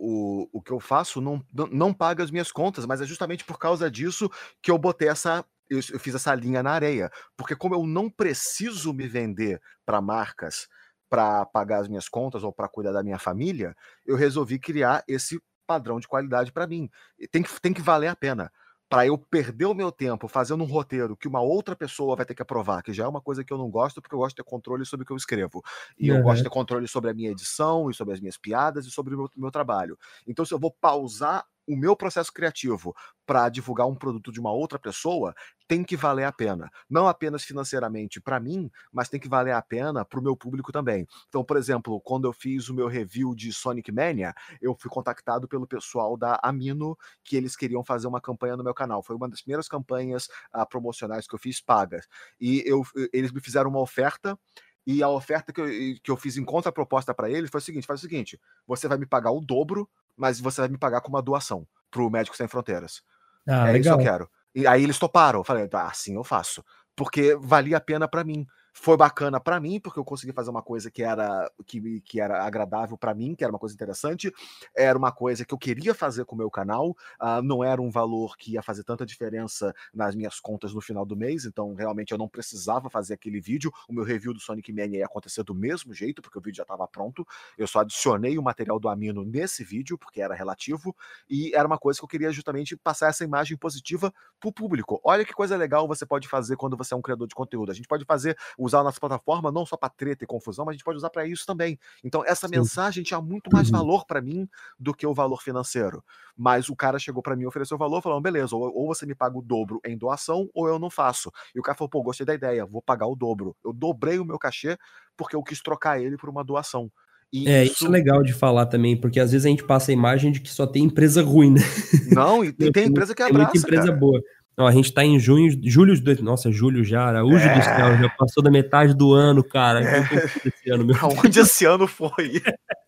o que eu faço não paga as minhas contas, mas é justamente por causa disso que eu botei eu fiz essa linha na areia. Porque como eu não preciso me vender para marcas para pagar as minhas contas ou para cuidar da minha família, eu resolvi criar esse padrão de qualidade para mim. E tem que valer a pena. Para eu perder o meu tempo fazendo um roteiro que uma outra pessoa vai ter que aprovar, que já é uma coisa que eu não gosto, porque eu gosto de ter controle sobre o que eu escrevo. E eu gosto de ter controle sobre a minha edição, e sobre as minhas piadas, e sobre o meu trabalho. Então, se eu vou pausar o meu processo criativo para divulgar um produto de uma outra pessoa, tem que valer a pena. Não apenas financeiramente para mim, mas tem que valer a pena para o meu público também. Então, por exemplo, quando eu fiz o meu review de Sonic Mania, eu fui contactado pelo pessoal da Amino, que eles queriam fazer uma campanha no meu canal. Foi uma das primeiras campanhas promocionais que eu fiz pagas. E eles me fizeram uma oferta, e a oferta que eu fiz em contraproposta para eles foi o seguinte: faz o seguinte, você vai me pagar o dobro, mas você vai me pagar com uma doação pro Médicos Sem Fronteiras. Legal. Isso que eu quero. E aí eles toparam. Eu falei, assim eu faço. Porque valia a pena para mim. Foi bacana para mim, porque eu consegui fazer uma coisa que era agradável para mim, que era uma coisa interessante, era uma coisa que eu queria fazer com o meu canal, não era um valor que ia fazer tanta diferença nas minhas contas no final do mês, então realmente eu não precisava fazer aquele vídeo, o meu review do Sonic Mania ia acontecer do mesmo jeito, porque o vídeo já estava pronto, eu só adicionei o material do Amino nesse vídeo, porque era relativo, e era uma coisa que eu queria justamente passar essa imagem positiva pro público. Olha que coisa legal você pode fazer quando você é um criador de conteúdo, a gente pode usar a nossa plataforma não só para treta e confusão, mas a gente pode usar para isso também. Então, essa mensagem tinha muito mais valor para mim do que o valor financeiro. Mas o cara chegou para mim e ofereceu o valor, falando, beleza, ou você me paga o dobro em doação, ou eu não faço. E o cara falou, pô, gostei da ideia, vou pagar o dobro. Eu dobrei o meu cachê porque eu quis trocar ele por uma doação. E isso é legal de falar também, porque às vezes a gente passa a imagem de que só tem empresa ruim, né? Não, e tem empresa que abraça, tem muita empresa cara. boa. Ó, a gente tá em julho de... Nossa, julho já, Araújo do céu, já passou da metade do ano, cara. Esse ano, meu Deus. Onde esse ano foi?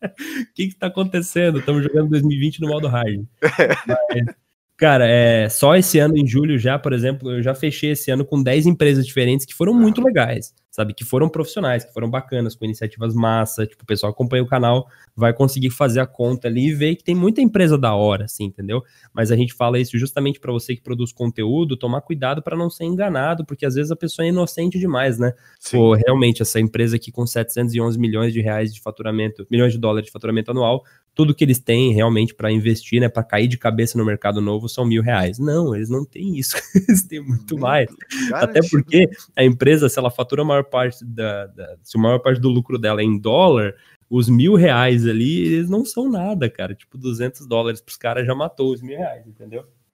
O que tá acontecendo? Estamos jogando 2020 no modo hard. Mas, cara, só esse ano, em julho já, por exemplo, eu já fechei esse ano com 10 empresas diferentes que foram muito legais, sabe? Que foram profissionais, que foram bacanas, com iniciativas massa, tipo, o pessoal acompanha o canal, vai conseguir fazer a conta ali e ver que tem muita empresa da hora, assim, entendeu? Mas a gente fala isso justamente para você que produz conteúdo, tomar cuidado para não ser enganado, porque às vezes a pessoa é inocente demais, né? Pô, realmente, essa empresa aqui com 711 milhões de reais de faturamento, milhões de dólares de faturamento anual, tudo que eles têm realmente para investir, né, para cair de cabeça no mercado novo são R$1.000. Não, eles não têm isso, eles têm muito mais. Até porque a empresa, se ela fatura a maior parte se a maior parte do lucro dela é em dólar, os R$1.000 ali, eles não são nada, cara. Tipo, $200 pros caras já matou os R$1.000, entendeu?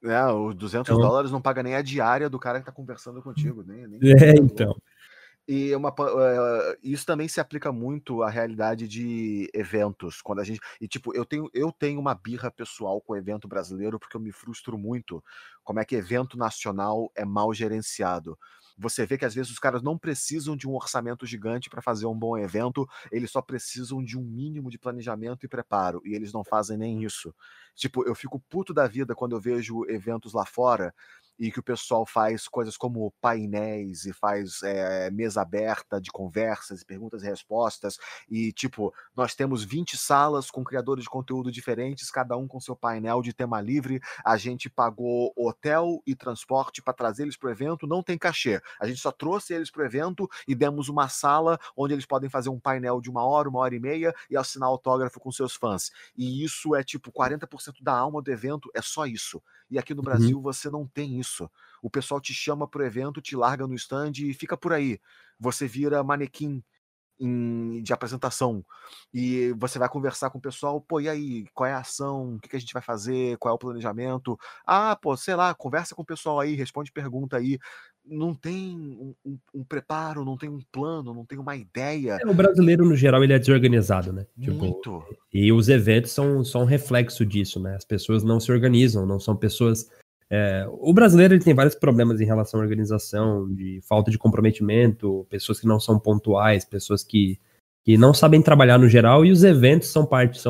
Os $200 não paga nem a diária do cara que tá conversando contigo, nem então. E isso também se aplica muito à realidade de eventos. Quando a gente. E, tipo, eu tenho uma birra pessoal com o evento brasileiro, porque eu me frustro muito como é que evento nacional é mal gerenciado. Você vê que às vezes os caras não precisam de um orçamento gigante para fazer um bom evento, eles só precisam de um mínimo de planejamento e preparo, e eles não fazem nem isso. Tipo, eu fico puto da vida quando eu vejo eventos lá fora e que o pessoal faz coisas como painéis e faz mesa aberta de conversas e perguntas e respostas, e tipo, nós temos 20 salas com criadores de conteúdo diferentes, cada um com seu painel de tema livre, a gente pagou hotel e transporte para trazer eles para o evento, não tem cachê, a gente só trouxe eles para o evento e demos uma sala onde eles podem fazer um painel de 1 hora e meia e assinar autógrafo com seus fãs, e isso é tipo 40% da alma do evento, é só isso. E aqui no Brasil você não tem isso. O pessoal te chama pro evento, te larga no stand e fica por aí. Você vira manequim de apresentação. E você vai conversar com o pessoal, pô, e aí, qual é a ação? O que a gente vai fazer? Qual é o planejamento? Ah, pô, sei lá, conversa com o pessoal aí, responde pergunta aí. Não tem um preparo, não tem um plano, não tem uma ideia. O brasileiro, no geral, ele é desorganizado, né? Muito. Tipo, e os eventos são um reflexo disso, né? As pessoas não se organizam, não são pessoas... o brasileiro ele tem vários problemas em relação à organização, de falta de comprometimento, pessoas que não são pontuais, pessoas que não sabem trabalhar no geral, e os eventos são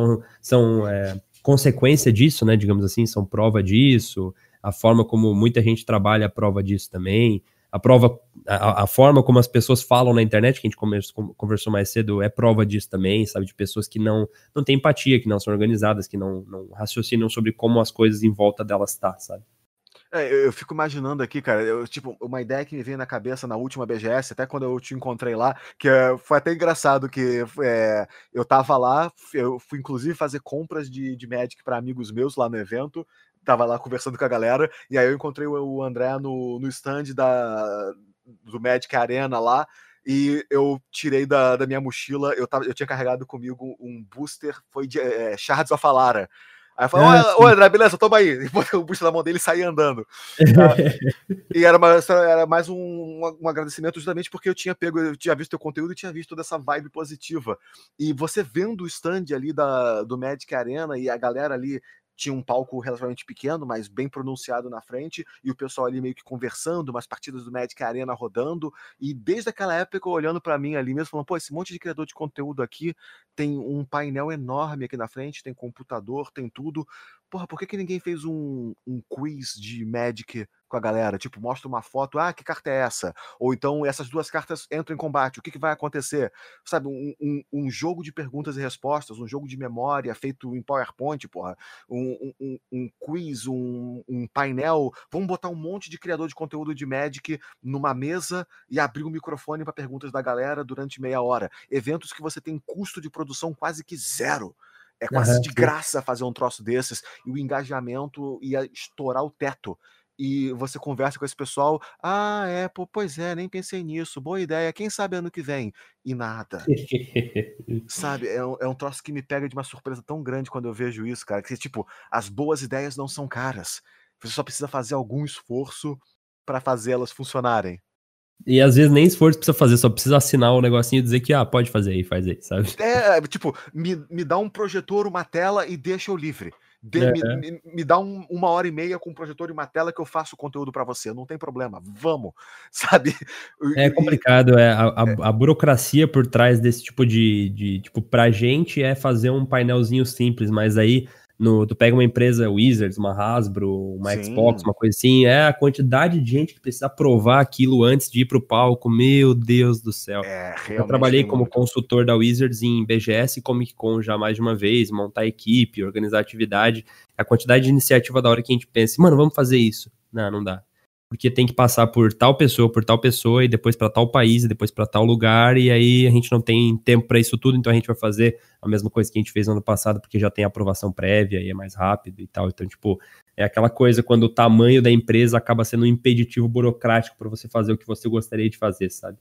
consequência disso, né? Digamos assim, são prova disso. A forma como muita gente trabalha é prova disso também. A forma como as pessoas falam na internet, que a gente conversou mais cedo, é prova disso também, sabe? De pessoas que não têm empatia, que não são organizadas, que não raciocinam sobre como as coisas em volta delas estão, sabe? Eu fico imaginando aqui, cara, tipo, uma ideia que me veio na cabeça na última BGS, até quando eu te encontrei lá, que foi até engraçado que eu tava lá, eu fui inclusive fazer compras de Magic para amigos meus lá no evento, tava lá conversando com a galera, e aí eu encontrei o André no stand do Magic Arena lá, e eu tirei da minha mochila, eu tinha carregado comigo um booster, foi de Shards of Alara. Aí eu falei, ô André, beleza, toma aí. E botei o boost na mão dele e saí andando. E era mais um agradecimento justamente porque eu tinha visto teu conteúdo e tinha visto toda essa vibe positiva. E você vendo o stand ali do Magic Arena e a galera ali tinha um palco relativamente pequeno, mas bem pronunciado na frente, e o pessoal ali meio que conversando, umas partidas do Magic Arena rodando, e desde aquela época olhando para mim ali mesmo, falando, pô, esse monte de criador de conteúdo aqui tem um painel enorme aqui na frente, tem computador, tem tudo. Porra, por que ninguém fez um quiz de Magic com a galera? Tipo, mostra uma foto, que carta é essa? Ou então, essas duas cartas entram em combate, o que vai acontecer? Sabe, um jogo de perguntas e respostas, um jogo de memória feito em PowerPoint, porra. Um quiz, um painel. Vamos botar um monte de criador de conteúdo de Magic numa mesa e abrir o microfone para perguntas da galera durante meia hora. Eventos que você tem custo de produção quase que zero. É quase de graça fazer um troço desses, e o engajamento ia estourar o teto. E você conversa com esse pessoal, pois é, nem pensei nisso, boa ideia, quem sabe ano que vem? E nada. Sabe, é um troço que me pega de uma surpresa tão grande quando eu vejo isso, cara, que tipo, as boas ideias não são caras. Você só precisa fazer algum esforço para fazê-las funcionarem. E às vezes nem esforço precisa fazer, só precisa assinar o negocinho e dizer que, pode fazer aí, faz aí, sabe? Tipo, me dá um projetor, uma tela e deixa eu livre. Me dá 1 hora e meia com um projetor e uma tela que eu faço conteúdo para você, não tem problema, vamos, sabe? É complicado, a burocracia por trás desse tipo tipo, pra gente é fazer um painelzinho simples, mas aí tu pega uma empresa Wizards, uma Hasbro, uma Xbox, uma coisa assim, a quantidade de gente que precisa aprovar aquilo antes de ir pro palco, meu Deus do céu. Eu trabalhei como consultor da Wizards em BGS e Comic Con já mais de uma vez, montar equipe, organizar atividade, a quantidade de iniciativa da hora que a gente pensa, mano, vamos fazer isso. Não dá. Porque tem que passar por tal pessoa, e depois para tal país, e depois para tal lugar, e aí a gente não tem tempo para isso tudo, então a gente vai fazer a mesma coisa que a gente fez no ano passado, porque já tem aprovação prévia e é mais rápido e tal. Então, tipo, é aquela coisa quando o tamanho da empresa acaba sendo um impeditivo burocrático para você fazer o que você gostaria de fazer, sabe?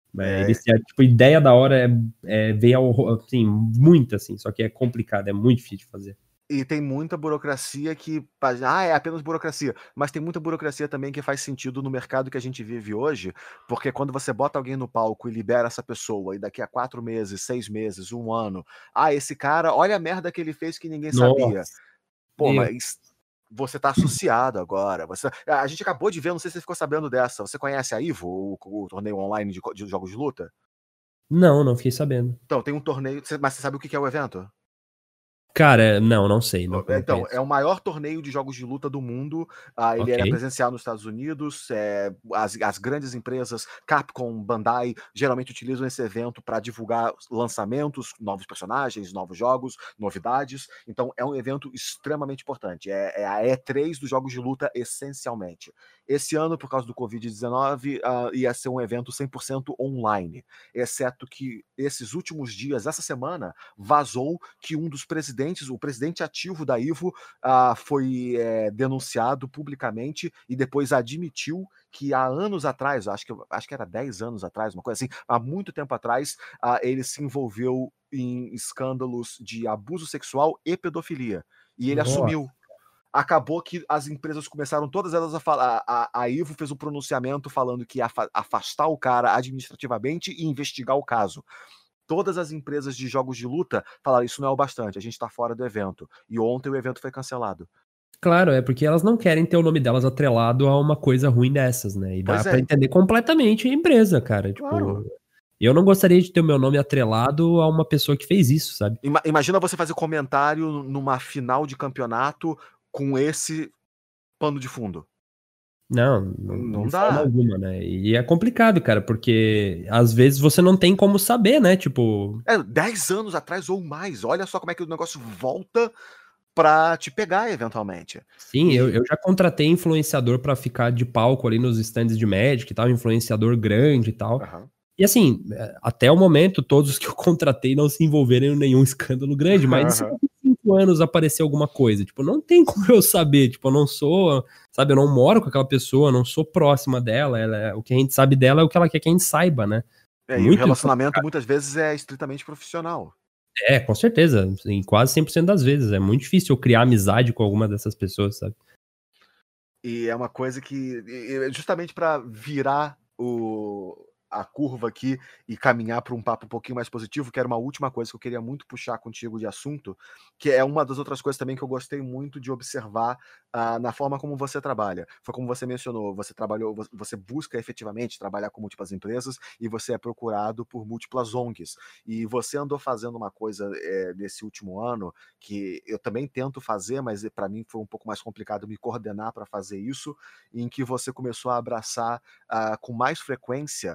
Tipo, ideia da hora vem assim, muito assim, só que é complicado, é muito difícil de fazer. E tem muita burocracia que... é apenas burocracia. Mas tem muita burocracia também que faz sentido no mercado que a gente vive hoje, porque quando você bota alguém no palco e libera essa pessoa, e daqui a 4 meses, 6 meses, 1 ano, esse cara, olha a merda que ele fez que ninguém sabia. Nossa, Pô, meu. mas você tá associado agora. A gente acabou de ver, não sei se você ficou sabendo dessa. Você conhece a Ivo, o torneio online de jogos de luta? Não fiquei sabendo. Então, tem um torneio... Mas você sabe o que é o evento? Cara, não sei, não Então, é conheço. o maior torneio de jogos de luta do mundo. Ele Ok. era presencial nos Estados Unidos. As grandes empresas, Capcom, Bandai, geralmente utilizam esse evento para divulgar lançamentos, novos personagens, novos jogos, novidades. Então, é um evento extremamente importante. É a E3 dos jogos de luta, essencialmente. Esse ano, por causa do Covid-19, ia ser um evento 100% online. Exceto que esses últimos dias, essa semana, vazou que um dos presidentes, o presidente ativo da Ivo, foi denunciado publicamente e depois admitiu que há anos atrás, acho que era 10 anos atrás, uma coisa assim, há muito tempo atrás, ele se envolveu em escândalos de abuso sexual e pedofilia. E ele Nossa. assumiu. Acabou que as empresas começaram todas elas a falar. A Ivo fez um pronunciamento falando que ia afastar o cara administrativamente e investigar o caso. Todas as empresas de jogos de luta falaram: isso não é o bastante, a gente tá fora do evento. E ontem o evento foi cancelado. Claro, é porque elas não querem ter o nome delas atrelado a uma coisa ruim dessas, né? E dá Pois pra é, entender completamente a empresa, cara. Tipo, claro. eu não gostaria de ter o meu nome atrelado a uma pessoa que fez isso, sabe? Imagina você fazer comentário numa final de campeonato com esse pano de fundo. Não, Não de forma dá. alguma, né? E é complicado, cara, porque às vezes você não tem como saber, né? Tipo, 10 anos atrás ou mais. Olha só como é que o negócio volta pra te pegar eventualmente. sim, eu, E. eu já contratei influenciador pra ficar de palco ali nos stands de Magic e tal, influenciador grande e tal. Aham. E assim, até o momento, todos os que eu contratei não se envolveram em nenhum escândalo grande, mas se Aham. daqui 5 anos aparecer alguma coisa, tipo, não tem como eu saber, tipo, eu não sou, sabe, eu não moro com aquela pessoa, eu não sou próxima dela, o que a gente sabe dela é o que ela quer que a gente saiba, né? E o Muito, relacionamento muitas vezes é estritamente profissional. com certeza, em quase 100% das vezes, é muito difícil eu criar amizade com alguma dessas pessoas, sabe? E é uma coisa que, justamente para virar a curva aqui e caminhar para um papo um pouquinho mais positivo, que era uma última coisa que eu queria muito puxar contigo de assunto, que é uma das outras coisas também que eu gostei muito de observar na forma como você trabalha. Foi como você mencionou, você busca efetivamente trabalhar com múltiplas empresas e você é procurado por múltiplas ONGs. E você andou fazendo uma coisa nesse último ano que eu também tento fazer, mas para mim foi um pouco mais complicado me coordenar para fazer isso, em que você começou a abraçar com mais frequência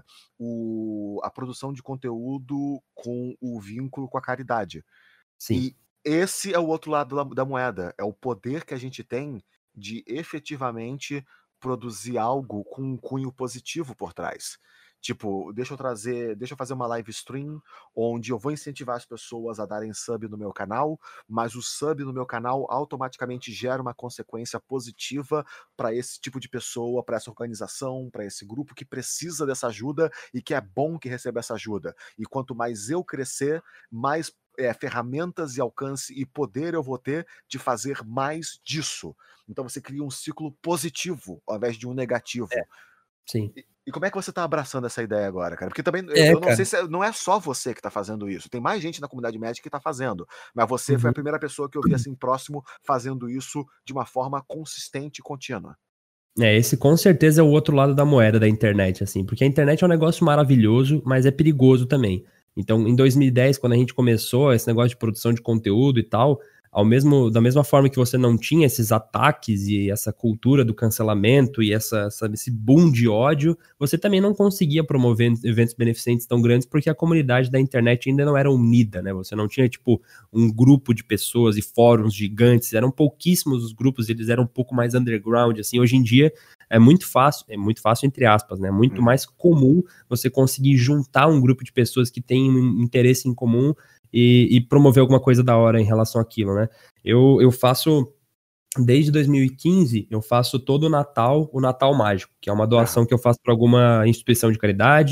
a produção de conteúdo com o vínculo com a caridade. Sim. E esse é o outro lado da moeda, é o poder que a gente tem de efetivamente produzir algo com um cunho positivo por trás. Tipo, deixa eu fazer uma live stream onde eu vou incentivar as pessoas a darem sub no meu canal, mas o sub no meu canal automaticamente gera uma consequência positiva para esse tipo de pessoa, para essa organização, para esse grupo que precisa dessa ajuda e que é bom que receba essa ajuda. E quanto mais eu crescer, mais ferramentas e alcance e poder eu vou ter de fazer mais disso. Então você cria um ciclo positivo ao invés de um negativo. Sim. E como é que você tá abraçando essa ideia agora, cara? Porque também eu não sei Cara. se não é só você que tá fazendo isso. Tem mais gente na comunidade médica que tá fazendo. Mas você foi a Uhum. primeira pessoa que eu vi assim próximo fazendo isso de uma forma consistente e contínua. Esse com certeza é o outro lado da moeda da internet, assim, porque a internet é um negócio maravilhoso, mas é perigoso também. Então, em 2010, quando a gente começou esse negócio de produção de conteúdo e tal, da mesma forma que você não tinha esses ataques e essa cultura do cancelamento e esse boom de ódio, você também não conseguia promover eventos beneficentes tão grandes porque a comunidade da internet ainda não era unida, né? Você não tinha, tipo, um grupo de pessoas e fóruns gigantes, eram pouquíssimos os grupos, eles eram um pouco mais underground, assim. Hoje em dia é muito fácil entre aspas, né? Muito mais comum você conseguir juntar um grupo de pessoas que têm um interesse em comum e promover alguma coisa da hora em relação àquilo, né? Eu faço, desde 2015, eu faço todo o Natal Mágico, que é uma doação que eu faço para alguma instituição de caridade,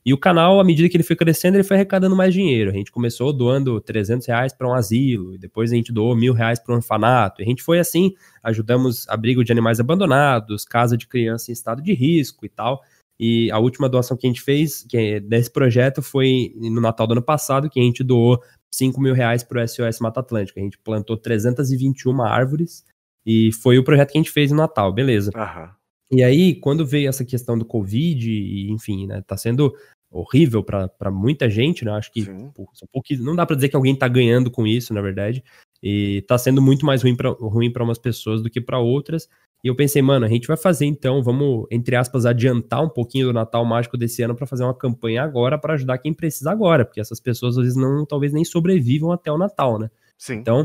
E o canal, à medida que ele foi crescendo, ele foi arrecadando mais dinheiro. A gente começou doando R$300 para um asilo, e depois a gente doou R$1.000 para um orfanato. E a gente foi assim, ajudamos abrigo de animais abandonados, casa de criança em estado de risco e tal. E a última doação que a gente fez, desse projeto, foi no Natal do ano passado, que a gente doou R$5.000 para o SOS Mata Atlântica. A gente plantou 321 árvores e foi o projeto que a gente fez no Natal, beleza. E aí, quando veio essa questão do Covid, e, enfim, né, tá sendo horrível para muita gente, né? Acho que não dá para dizer que alguém tá ganhando com isso, na verdade. E tá sendo muito mais ruim para umas pessoas do que para outras. E eu pensei, mano, a gente vai fazer então, vamos, entre aspas, adiantar um pouquinho do Natal Mágico desse ano para fazer uma campanha agora para ajudar quem precisa agora, porque essas pessoas às vezes talvez nem sobrevivam até o Natal, né? Sim. Então,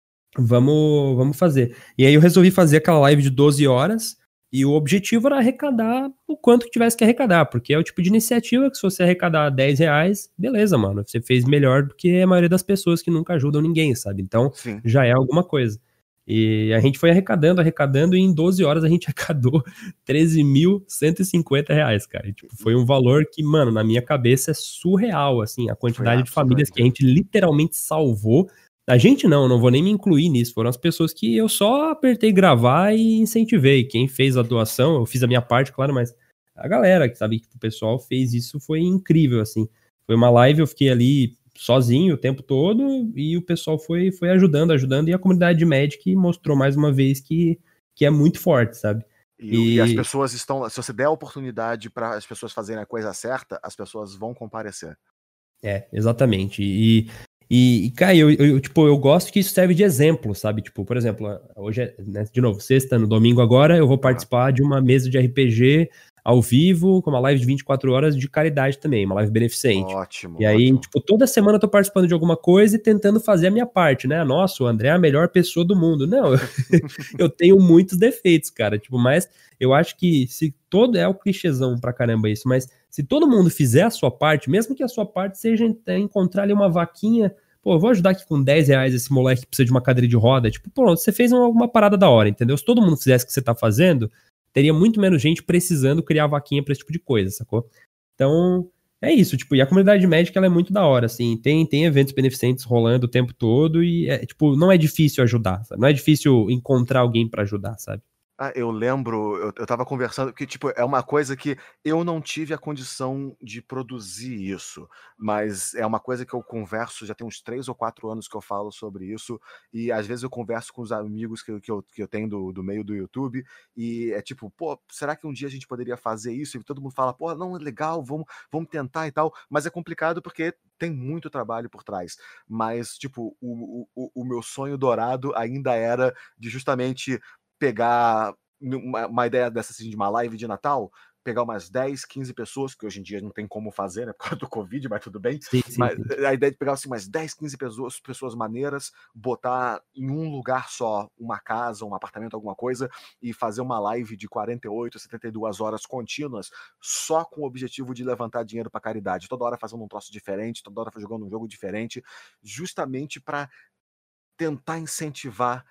vamos fazer. E aí eu resolvi fazer aquela live de 12 horas e o objetivo era arrecadar o quanto que tivesse que arrecadar, porque é o tipo de iniciativa que se você arrecadar R$10, beleza, mano, você fez melhor do que a maioria das pessoas que nunca ajudam ninguém, sabe? Então, já é alguma coisa. E a gente foi arrecadando, e em 12 horas a gente arrecadou R$13.150, cara. E, tipo, foi um valor que, mano, na minha cabeça é surreal, assim, a quantidade de famílias que a gente literalmente salvou. A gente não vou nem me incluir nisso, foram as pessoas que eu só apertei gravar e incentivei. Quem fez a doação, eu fiz a minha parte, claro, mas a galera, que sabe, que o pessoal fez isso, foi incrível, assim. Foi uma live, eu fiquei ali sozinho o tempo todo e o pessoal foi ajudando, e a comunidade de Magic mostrou mais uma vez que é muito forte, sabe? E as pessoas estão, se você der a oportunidade para as pessoas fazerem a coisa certa, as pessoas vão comparecer. Exatamente. E cara, eu gosto que isso serve de exemplo, sabe? Tipo, por exemplo, hoje né, de novo, sexta, no domingo agora, eu vou participar de uma mesa de RPG ao vivo, com uma live de 24 horas de caridade também, uma live beneficente. Ótimo. E aí, tipo, toda semana eu tô participando de alguma coisa e tentando fazer a minha parte, né? Nossa, o André é a melhor pessoa do mundo. Não, eu tenho muitos defeitos, cara. Tipo, mas eu acho que se todo... É o clichêzão pra caramba isso, mas se todo mundo fizer a sua parte, mesmo que a sua parte seja encontrar ali uma vaquinha, pô, eu vou ajudar aqui com R$10 esse moleque que precisa de uma cadeira de roda, tipo, pronto, você fez uma parada da hora, entendeu? Se todo mundo fizesse o que você tá fazendo, teria muito menos gente precisando criar vaquinha pra esse tipo de coisa, sacou? Então, é isso, tipo, e a comunidade médica, ela é muito da hora, assim, tem eventos beneficentes rolando o tempo todo e, tipo, não é difícil ajudar, sabe? Não é difícil encontrar alguém pra ajudar, sabe? Eu lembro, eu tava conversando, que tipo, é uma coisa que eu não tive a condição de produzir isso, mas é uma coisa que eu converso, já tem uns 3 ou 4 anos que eu falo sobre isso, e às vezes eu converso com os amigos que eu tenho do meio do YouTube, e é tipo, pô, será que um dia a gente poderia fazer isso? E todo mundo fala, pô, não, é legal, vamos tentar e tal, mas é complicado porque tem muito trabalho por trás, mas tipo, o meu sonho dourado ainda era de justamente pegar uma ideia dessa assim, de uma live de Natal, pegar umas 10, 15 pessoas, que hoje em dia não tem como fazer, né, por causa do Covid, mas tudo bem. Sim. Mas a ideia de pegar assim, umas 10, 15 pessoas maneiras, botar em um lugar só, uma casa, um apartamento, alguma coisa, e fazer uma live de 48, 72 horas contínuas, só com o objetivo de levantar dinheiro para caridade. Toda hora fazendo um troço diferente, toda hora jogando um jogo diferente, justamente para tentar incentivar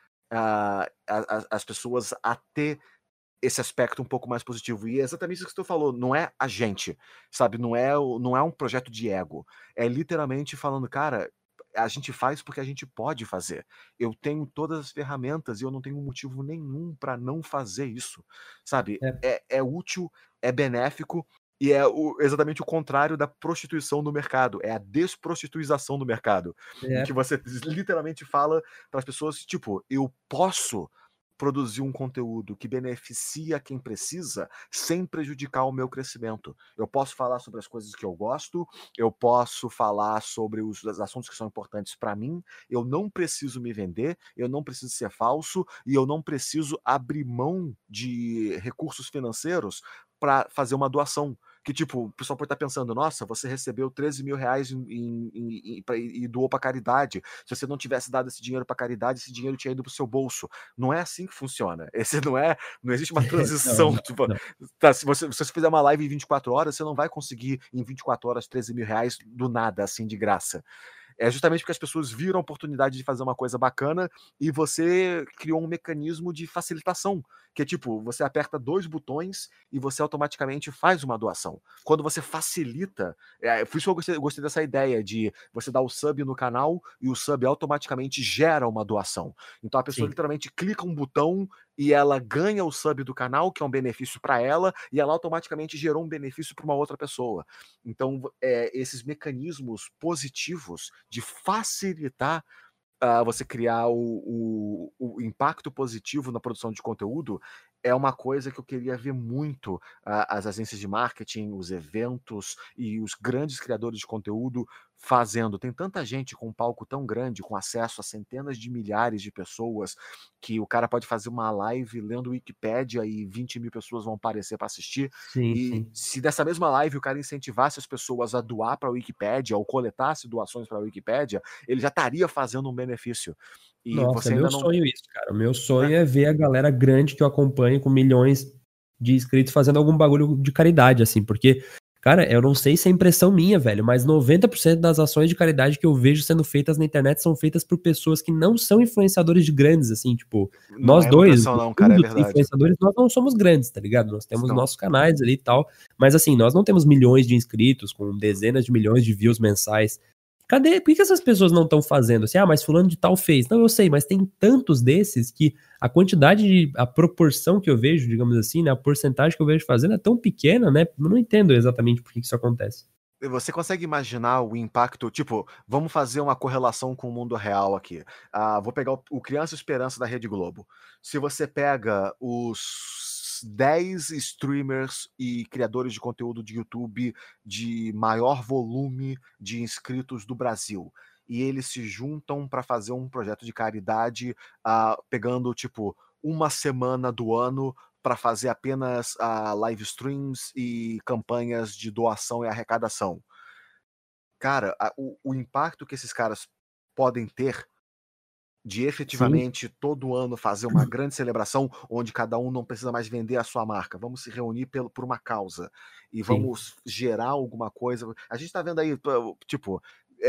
as pessoas a ter esse aspecto um pouco mais positivo. E é exatamente isso que tu falou, não é a gente, sabe? Não é um projeto de ego. É literalmente falando, cara, a gente faz porque a gente pode fazer. Eu tenho todas as ferramentas e eu não tenho motivo nenhum para não fazer isso, sabe? É útil, é benéfico e é exatamente o contrário da prostituição do mercado. É a desprostituização do mercado. Em que você literalmente fala para as pessoas, tipo, eu posso produzir um conteúdo que beneficia quem precisa sem prejudicar o meu crescimento. Eu posso falar sobre as coisas que eu gosto, eu posso falar sobre os assuntos que são importantes para mim, eu não preciso me vender, eu não preciso ser falso e eu não preciso abrir mão de recursos financeiros para fazer uma doação. Que tipo, o pessoal pode estar pensando, nossa, você recebeu R$13.000 e doou para caridade. Se você não tivesse dado esse dinheiro para caridade, esse dinheiro tinha ido para o seu bolso. Não é assim que funciona. Não existe uma transição. Não. Tá, se você fizer uma live em 24 horas, você não vai conseguir em 24 horas R$13.000 do nada, assim, de graça. É justamente porque as pessoas viram a oportunidade de fazer uma coisa bacana e você criou um mecanismo de facilitação, que é tipo, você aperta 2 botões e você automaticamente faz uma doação. Quando você facilita, por isso que eu gostei dessa ideia de você dar o sub no canal e o sub automaticamente gera uma doação. Então a pessoa literalmente clica um botão e ela ganha o sub do canal, que é um benefício para ela, e ela automaticamente gerou um benefício para uma outra pessoa. Então, esses mecanismos positivos de facilitar você criar o impacto positivo na produção de conteúdo é uma coisa que eu queria ver muito as agências de marketing, os eventos e os grandes criadores de conteúdo fazendo. Tem tanta gente com um palco tão grande, com acesso a centenas de milhares de pessoas, que o cara pode fazer uma live lendo Wikipédia e 20 mil pessoas vão aparecer para assistir. E se dessa mesma live o cara incentivasse as pessoas a doar para a Wikipédia ou coletasse doações para a Wikipédia, ele já estaria fazendo um benefício. E Nossa, você é ainda meu não... sonho isso, cara. O meu sonho é ver a galera grande que eu acompanho com milhões de inscritos fazendo algum bagulho de caridade, assim, porque, cara, eu não sei se é impressão minha, velho, mas 90% das ações de caridade que eu vejo sendo feitas na internet são feitas por pessoas que não são influenciadores de grandes, assim, tipo, Não nós é dois, impressão não, cara, é verdade. influenciadores, nós não somos grandes, tá ligado? Nós temos nossos canais ali e tal, mas assim, nós não temos milhões de inscritos, com dezenas de milhões de views mensais. Cadê? Por que essas pessoas não estão fazendo assim? Ah, mas fulano de tal fez. Não, eu sei, mas tem tantos desses que a quantidade, a proporção que eu vejo, digamos assim, né, a porcentagem que eu vejo fazendo é tão pequena, né? Eu não entendo exatamente por que isso acontece. Você consegue imaginar o impacto? Tipo, vamos fazer uma correlação com o mundo real aqui. Vou pegar o Criança Esperança da Rede Globo. Se você pega os 10 streamers e criadores de conteúdo de YouTube de maior volume de inscritos do Brasil, e eles se juntam para fazer um projeto de caridade, pegando, tipo, uma semana do ano para fazer apenas live streams e campanhas de doação e arrecadação. Cara, o impacto que esses caras podem ter de efetivamente todo ano fazer uma grande celebração onde cada um não precisa mais vender a sua marca. Vamos se reunir por uma causa e vamos gerar alguma coisa. A gente tá vendo aí, tipo,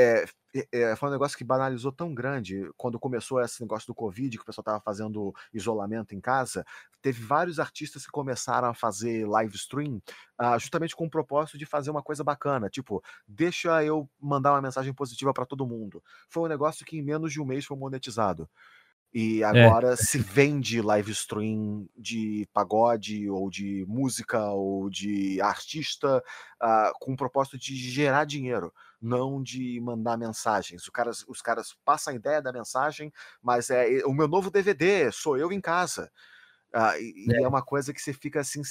foi um negócio que banalizou tão grande quando começou esse negócio do Covid, que o pessoal tava fazendo isolamento em casa. Teve vários artistas que começaram a fazer live stream justamente com o propósito de fazer uma coisa bacana, tipo, deixa eu mandar uma mensagem positiva para todo mundo. Foi um negócio que em menos de um mês foi monetizado. E agora se vende live stream de pagode, ou de música, ou de artista, com o propósito de gerar dinheiro, não de mandar mensagens. Os caras passam a ideia da mensagem, mas é o meu novo DVD, sou eu em casa. E é uma coisa que você fica assim,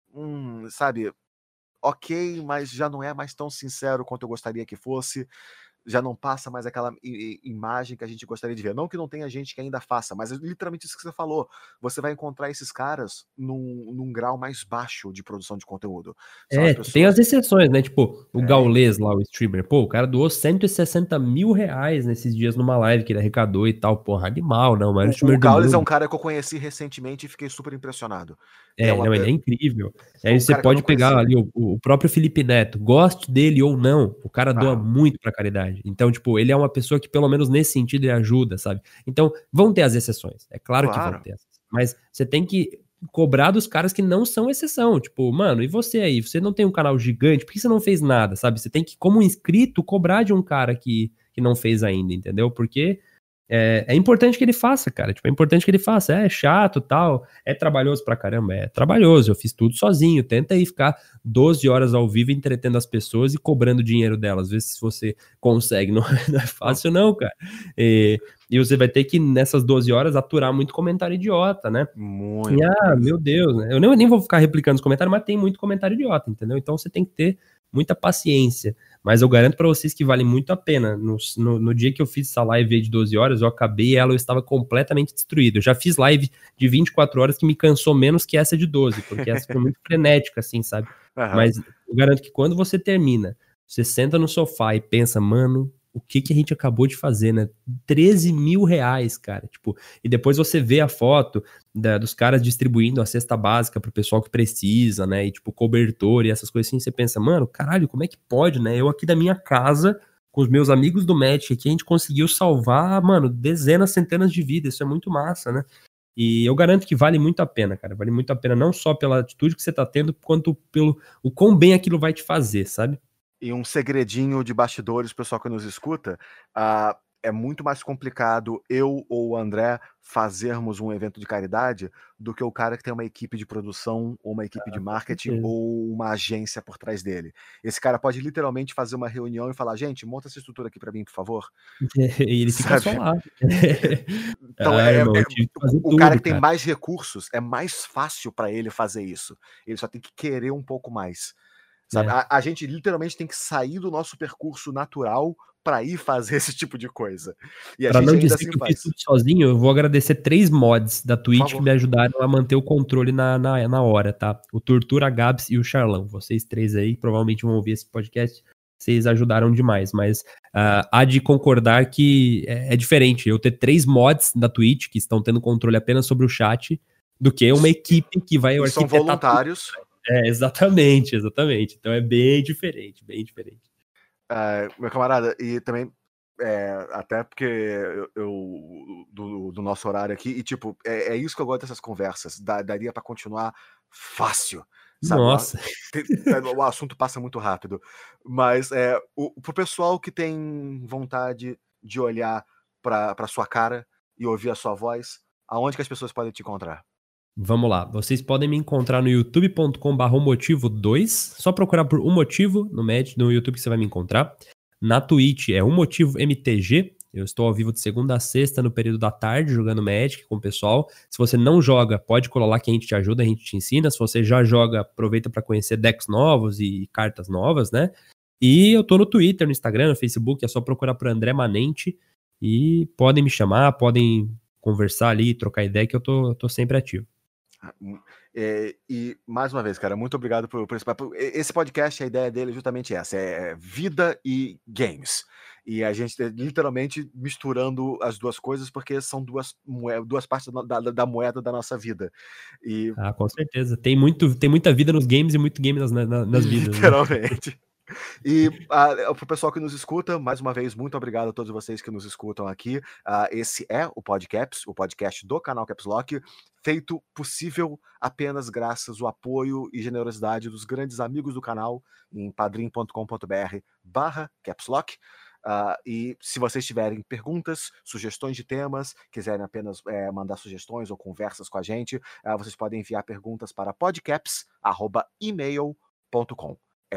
sabe, ok, mas já não é mais tão sincero quanto eu gostaria que fosse. Já não passa mais aquela imagem que a gente gostaria de ver. Não que não tenha gente que ainda faça, mas é literalmente isso que você falou. Você vai encontrar esses caras num grau mais baixo de produção de conteúdo. São as pessoas... tem as exceções, né? Tipo, o Gaules lá, o streamer. Pô, o cara doou 160 mil reais nesses dias numa live que ele arrecadou e tal. Porra, animal, não. Mas o Gaules é um cara que eu conheci recentemente e fiquei super impressionado. Não, ele é incrível. Aí você pode pegar ali o próprio Felipe Neto, goste dele ou não, o cara doa muito pra caridade. Então, tipo, ele é uma pessoa que, pelo menos nesse sentido, ele ajuda, sabe? Então, vão ter as exceções. É claro que vão ter. Mas você tem que cobrar dos caras que não são exceção. Tipo, mano, e você aí? Você não tem um canal gigante, por que você não fez nada, sabe? Você tem que, como inscrito, cobrar de um cara que não fez ainda, entendeu? Porque... É importante que ele faça, cara. Tipo, é importante que ele faça. É chato, tal. É trabalhoso pra caramba. É trabalhoso. Eu fiz tudo sozinho. Tenta aí ficar 12 horas ao vivo entretendo as pessoas e cobrando dinheiro delas. Vê se você consegue. Não é fácil, não, cara. E você vai ter que, nessas 12 horas, aturar muito comentário idiota, né? Muito. Meu Deus, né? Eu nem vou ficar replicando os comentários, mas tem muito comentário idiota, entendeu? Então você tem que ter muita paciência. Mas eu garanto pra vocês que vale muito a pena. No dia que eu fiz essa live aí de 12 horas, eu acabei ela, eu estava completamente destruído. Eu já fiz live de 24 horas que me cansou menos que essa de 12, porque essa foi muito frenética, assim, sabe? Mas eu garanto que quando você termina, você senta no sofá e pensa, mano, o que a gente acabou de fazer, né? 13 mil reais, cara. Tipo, e depois você vê a foto dos caras distribuindo a cesta básica pro pessoal que precisa, né? E tipo, cobertor e essas coisas assim, você pensa, mano, caralho, como é que pode, né? Eu aqui da minha casa com os meus amigos do Magic aqui, a gente conseguiu salvar, mano, dezenas, centenas de vidas. Isso é muito massa, né? E eu garanto que vale muito a pena, cara. Vale muito a pena não só pela atitude que você tá tendo, quanto pelo o quão bem aquilo vai te fazer, sabe? E um segredinho de bastidores, pessoal que nos escuta, é muito mais complicado eu ou o André fazermos um evento de caridade do que o cara que tem uma equipe de produção, ou uma equipe de marketing, ou uma agência por trás dele. Esse cara pode literalmente fazer uma reunião e falar, gente, monta essa estrutura aqui pra mim, por favor. E ele fica só lá. Então, irmão, eu tive que fazer o tudo, cara que tem mais recursos, é mais fácil pra ele fazer isso. Ele só tem que querer um pouco mais. Sabe? A gente literalmente tem que sair do nosso percurso natural para ir fazer esse tipo de coisa. E pra não dizer que eu fiz tudo sozinho, eu vou agradecer 3 mods da Twitch que me ajudaram a manter o controle na hora, tá? O Tortura, a Gabs e o Charlão. Vocês 3 aí provavelmente vão ouvir esse podcast. Vocês ajudaram demais, mas há de concordar que é diferente eu ter 3 mods da Twitch que estão tendo controle apenas sobre o chat do que uma equipe que vai arquitetar. São voluntários. Exatamente. Então é bem diferente. Meu camarada, e também, até porque do nosso horário aqui, e tipo, é isso que eu gosto dessas conversas, daria pra continuar fácil, sabe? Nossa. O assunto passa muito rápido, mas pro pessoal que tem vontade de olhar pra sua cara e ouvir a sua voz, aonde que as pessoas podem te encontrar? Vamos lá, vocês podem me encontrar no youtube.com/umotivo2, só procurar por Umotivo no YouTube que você vai me encontrar. Na Twitch é Umotivo MTG, eu estou ao vivo de segunda a sexta no período da tarde jogando Magic com o pessoal. Se você não joga, pode colar lá que a gente te ajuda, a gente te ensina. Se você já joga, aproveita para conhecer decks novos e cartas novas, né? E eu tô no Twitter, no Instagram, no Facebook, é só procurar por André Manente e podem me chamar, podem conversar ali, trocar ideia que eu tô sempre ativo. E mais uma vez, cara, muito obrigado por esse papo. Esse podcast, a ideia dele é justamente essa: é vida e games. E a gente literalmente misturando as duas coisas, porque são duas partes da moeda da nossa vida. E... com certeza. Tem muita vida nos games e muito game nas vidas. Literalmente. Né? E pro pessoal que nos escuta, mais uma vez, muito obrigado a todos vocês que nos escutam aqui. Esse é o Podcaps, o podcast do canal Caps Lock, feito possível apenas graças ao apoio e generosidade dos grandes amigos do canal em padrim.com.br/capslock. E se vocês tiverem perguntas, sugestões de temas, quiserem apenas mandar sugestões ou conversas com a gente, vocês podem enviar perguntas para podcaps@email.com. É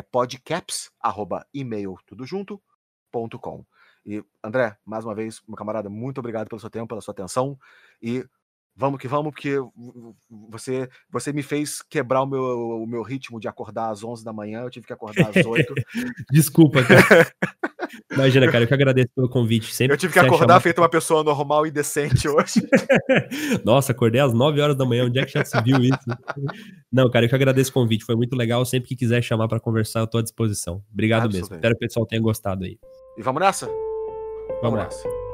podcaps@email.com. E, André, mais uma vez, meu camarada, muito obrigado pelo seu tempo, pela sua atenção. E vamos que vamos, porque você me fez quebrar o meu ritmo de acordar às 11 da manhã, eu tive que acordar às 8. Desculpa, cara. Imagina, cara, eu que agradeço pelo convite. Sempre eu tive que acordar feito uma pessoa normal e decente hoje. Nossa, acordei às 9 horas da manhã, onde é que já se viu isso? Não, cara, eu que agradeço o convite, foi muito legal. Sempre que quiser chamar pra conversar, eu tô à disposição. Obrigado mesmo. Espero que o pessoal tenha gostado aí. E vamos nessa? Vamos nessa.